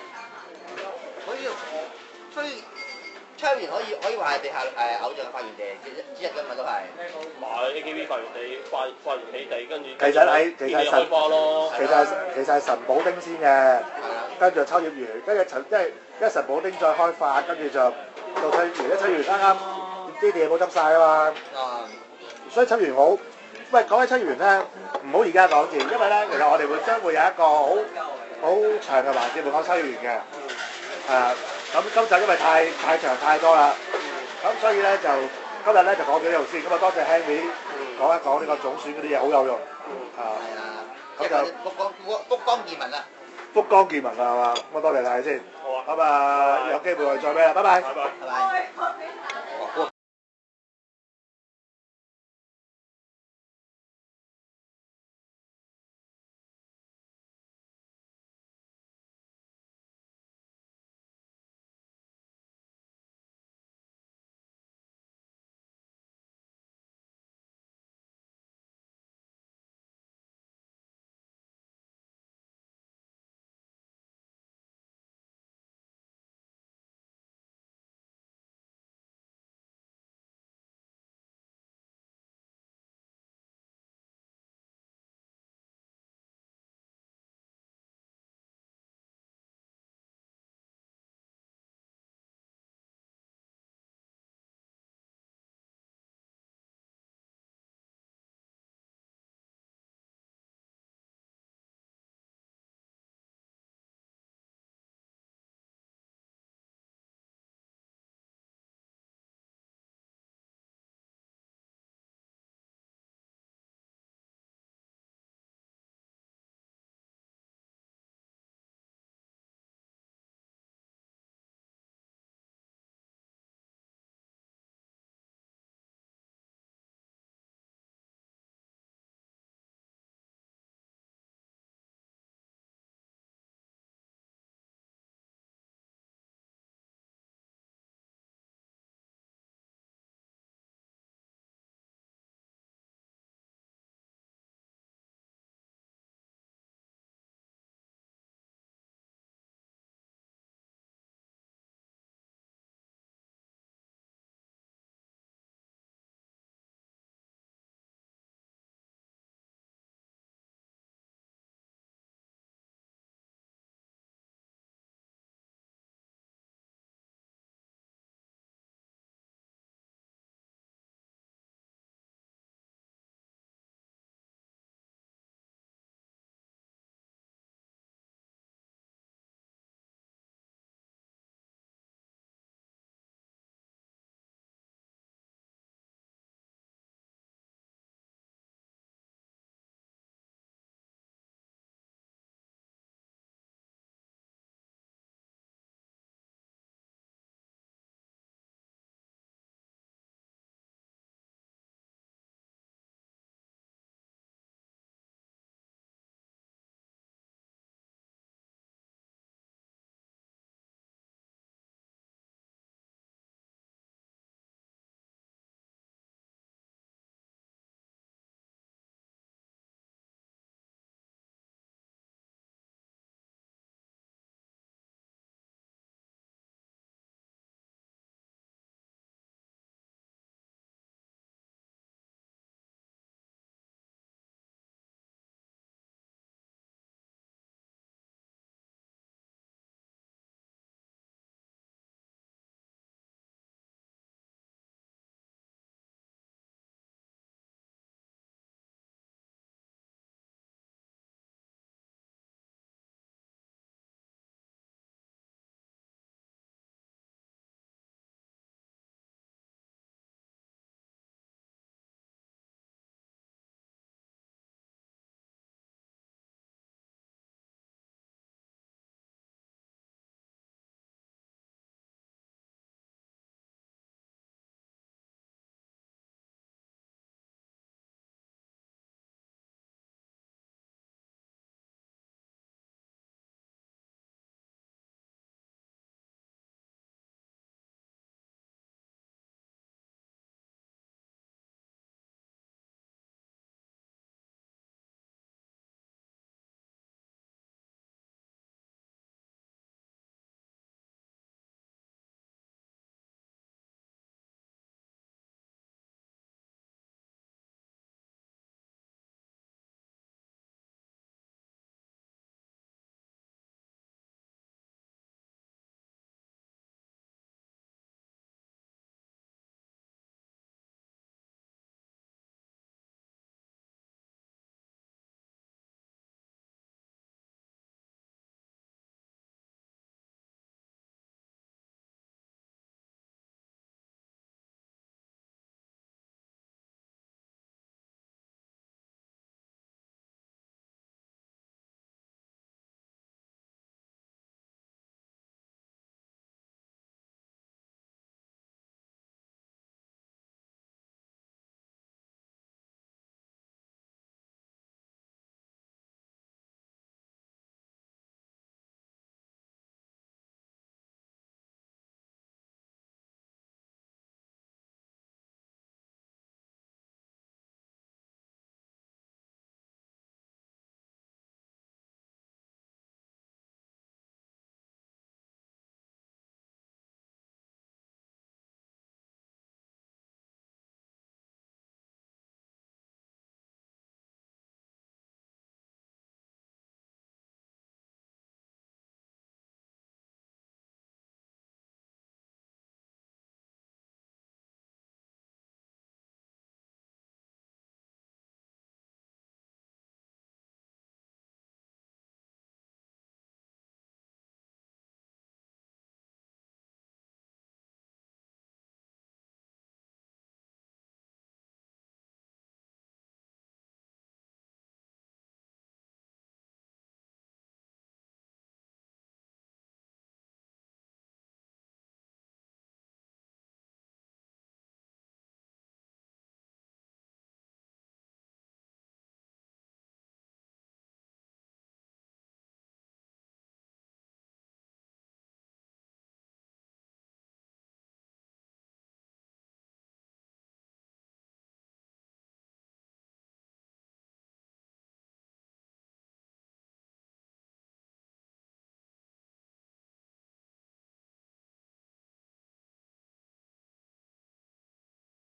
Speaker 2: 所以秋園可以話係地下偶像嘅發源地之一㗎嘛，都係。
Speaker 3: 買 AKB 發源地，發源起地，跟住
Speaker 1: 其實
Speaker 3: 開花咯。
Speaker 1: 其實係神保町先嘅，跟住秋葉原，跟住因為神保町再開發，跟住就到秋葉原，秋葉原啱啱啲嘢冇執晒啊嘛。所以秋葉原好，喂講起秋葉原咧，唔好而家講住，因為咧其實我哋將會有一個好長嘅環節會講秋葉原嘅，咁今集因為太長太多啦，咁所以咧就今日咧就講咗呢度先，咁啊多謝 Henry 講一講呢個總選嗰啲嘢好有用，
Speaker 2: 係啦，
Speaker 1: 咁就
Speaker 2: 福光見聞啦，
Speaker 1: 福光見聞啦係嘛，咁啊多謝晒先，
Speaker 3: 好啊，
Speaker 1: 咁啊有機會我哋再咩啦，拜拜。
Speaker 3: 拜拜。
Speaker 2: 拜拜。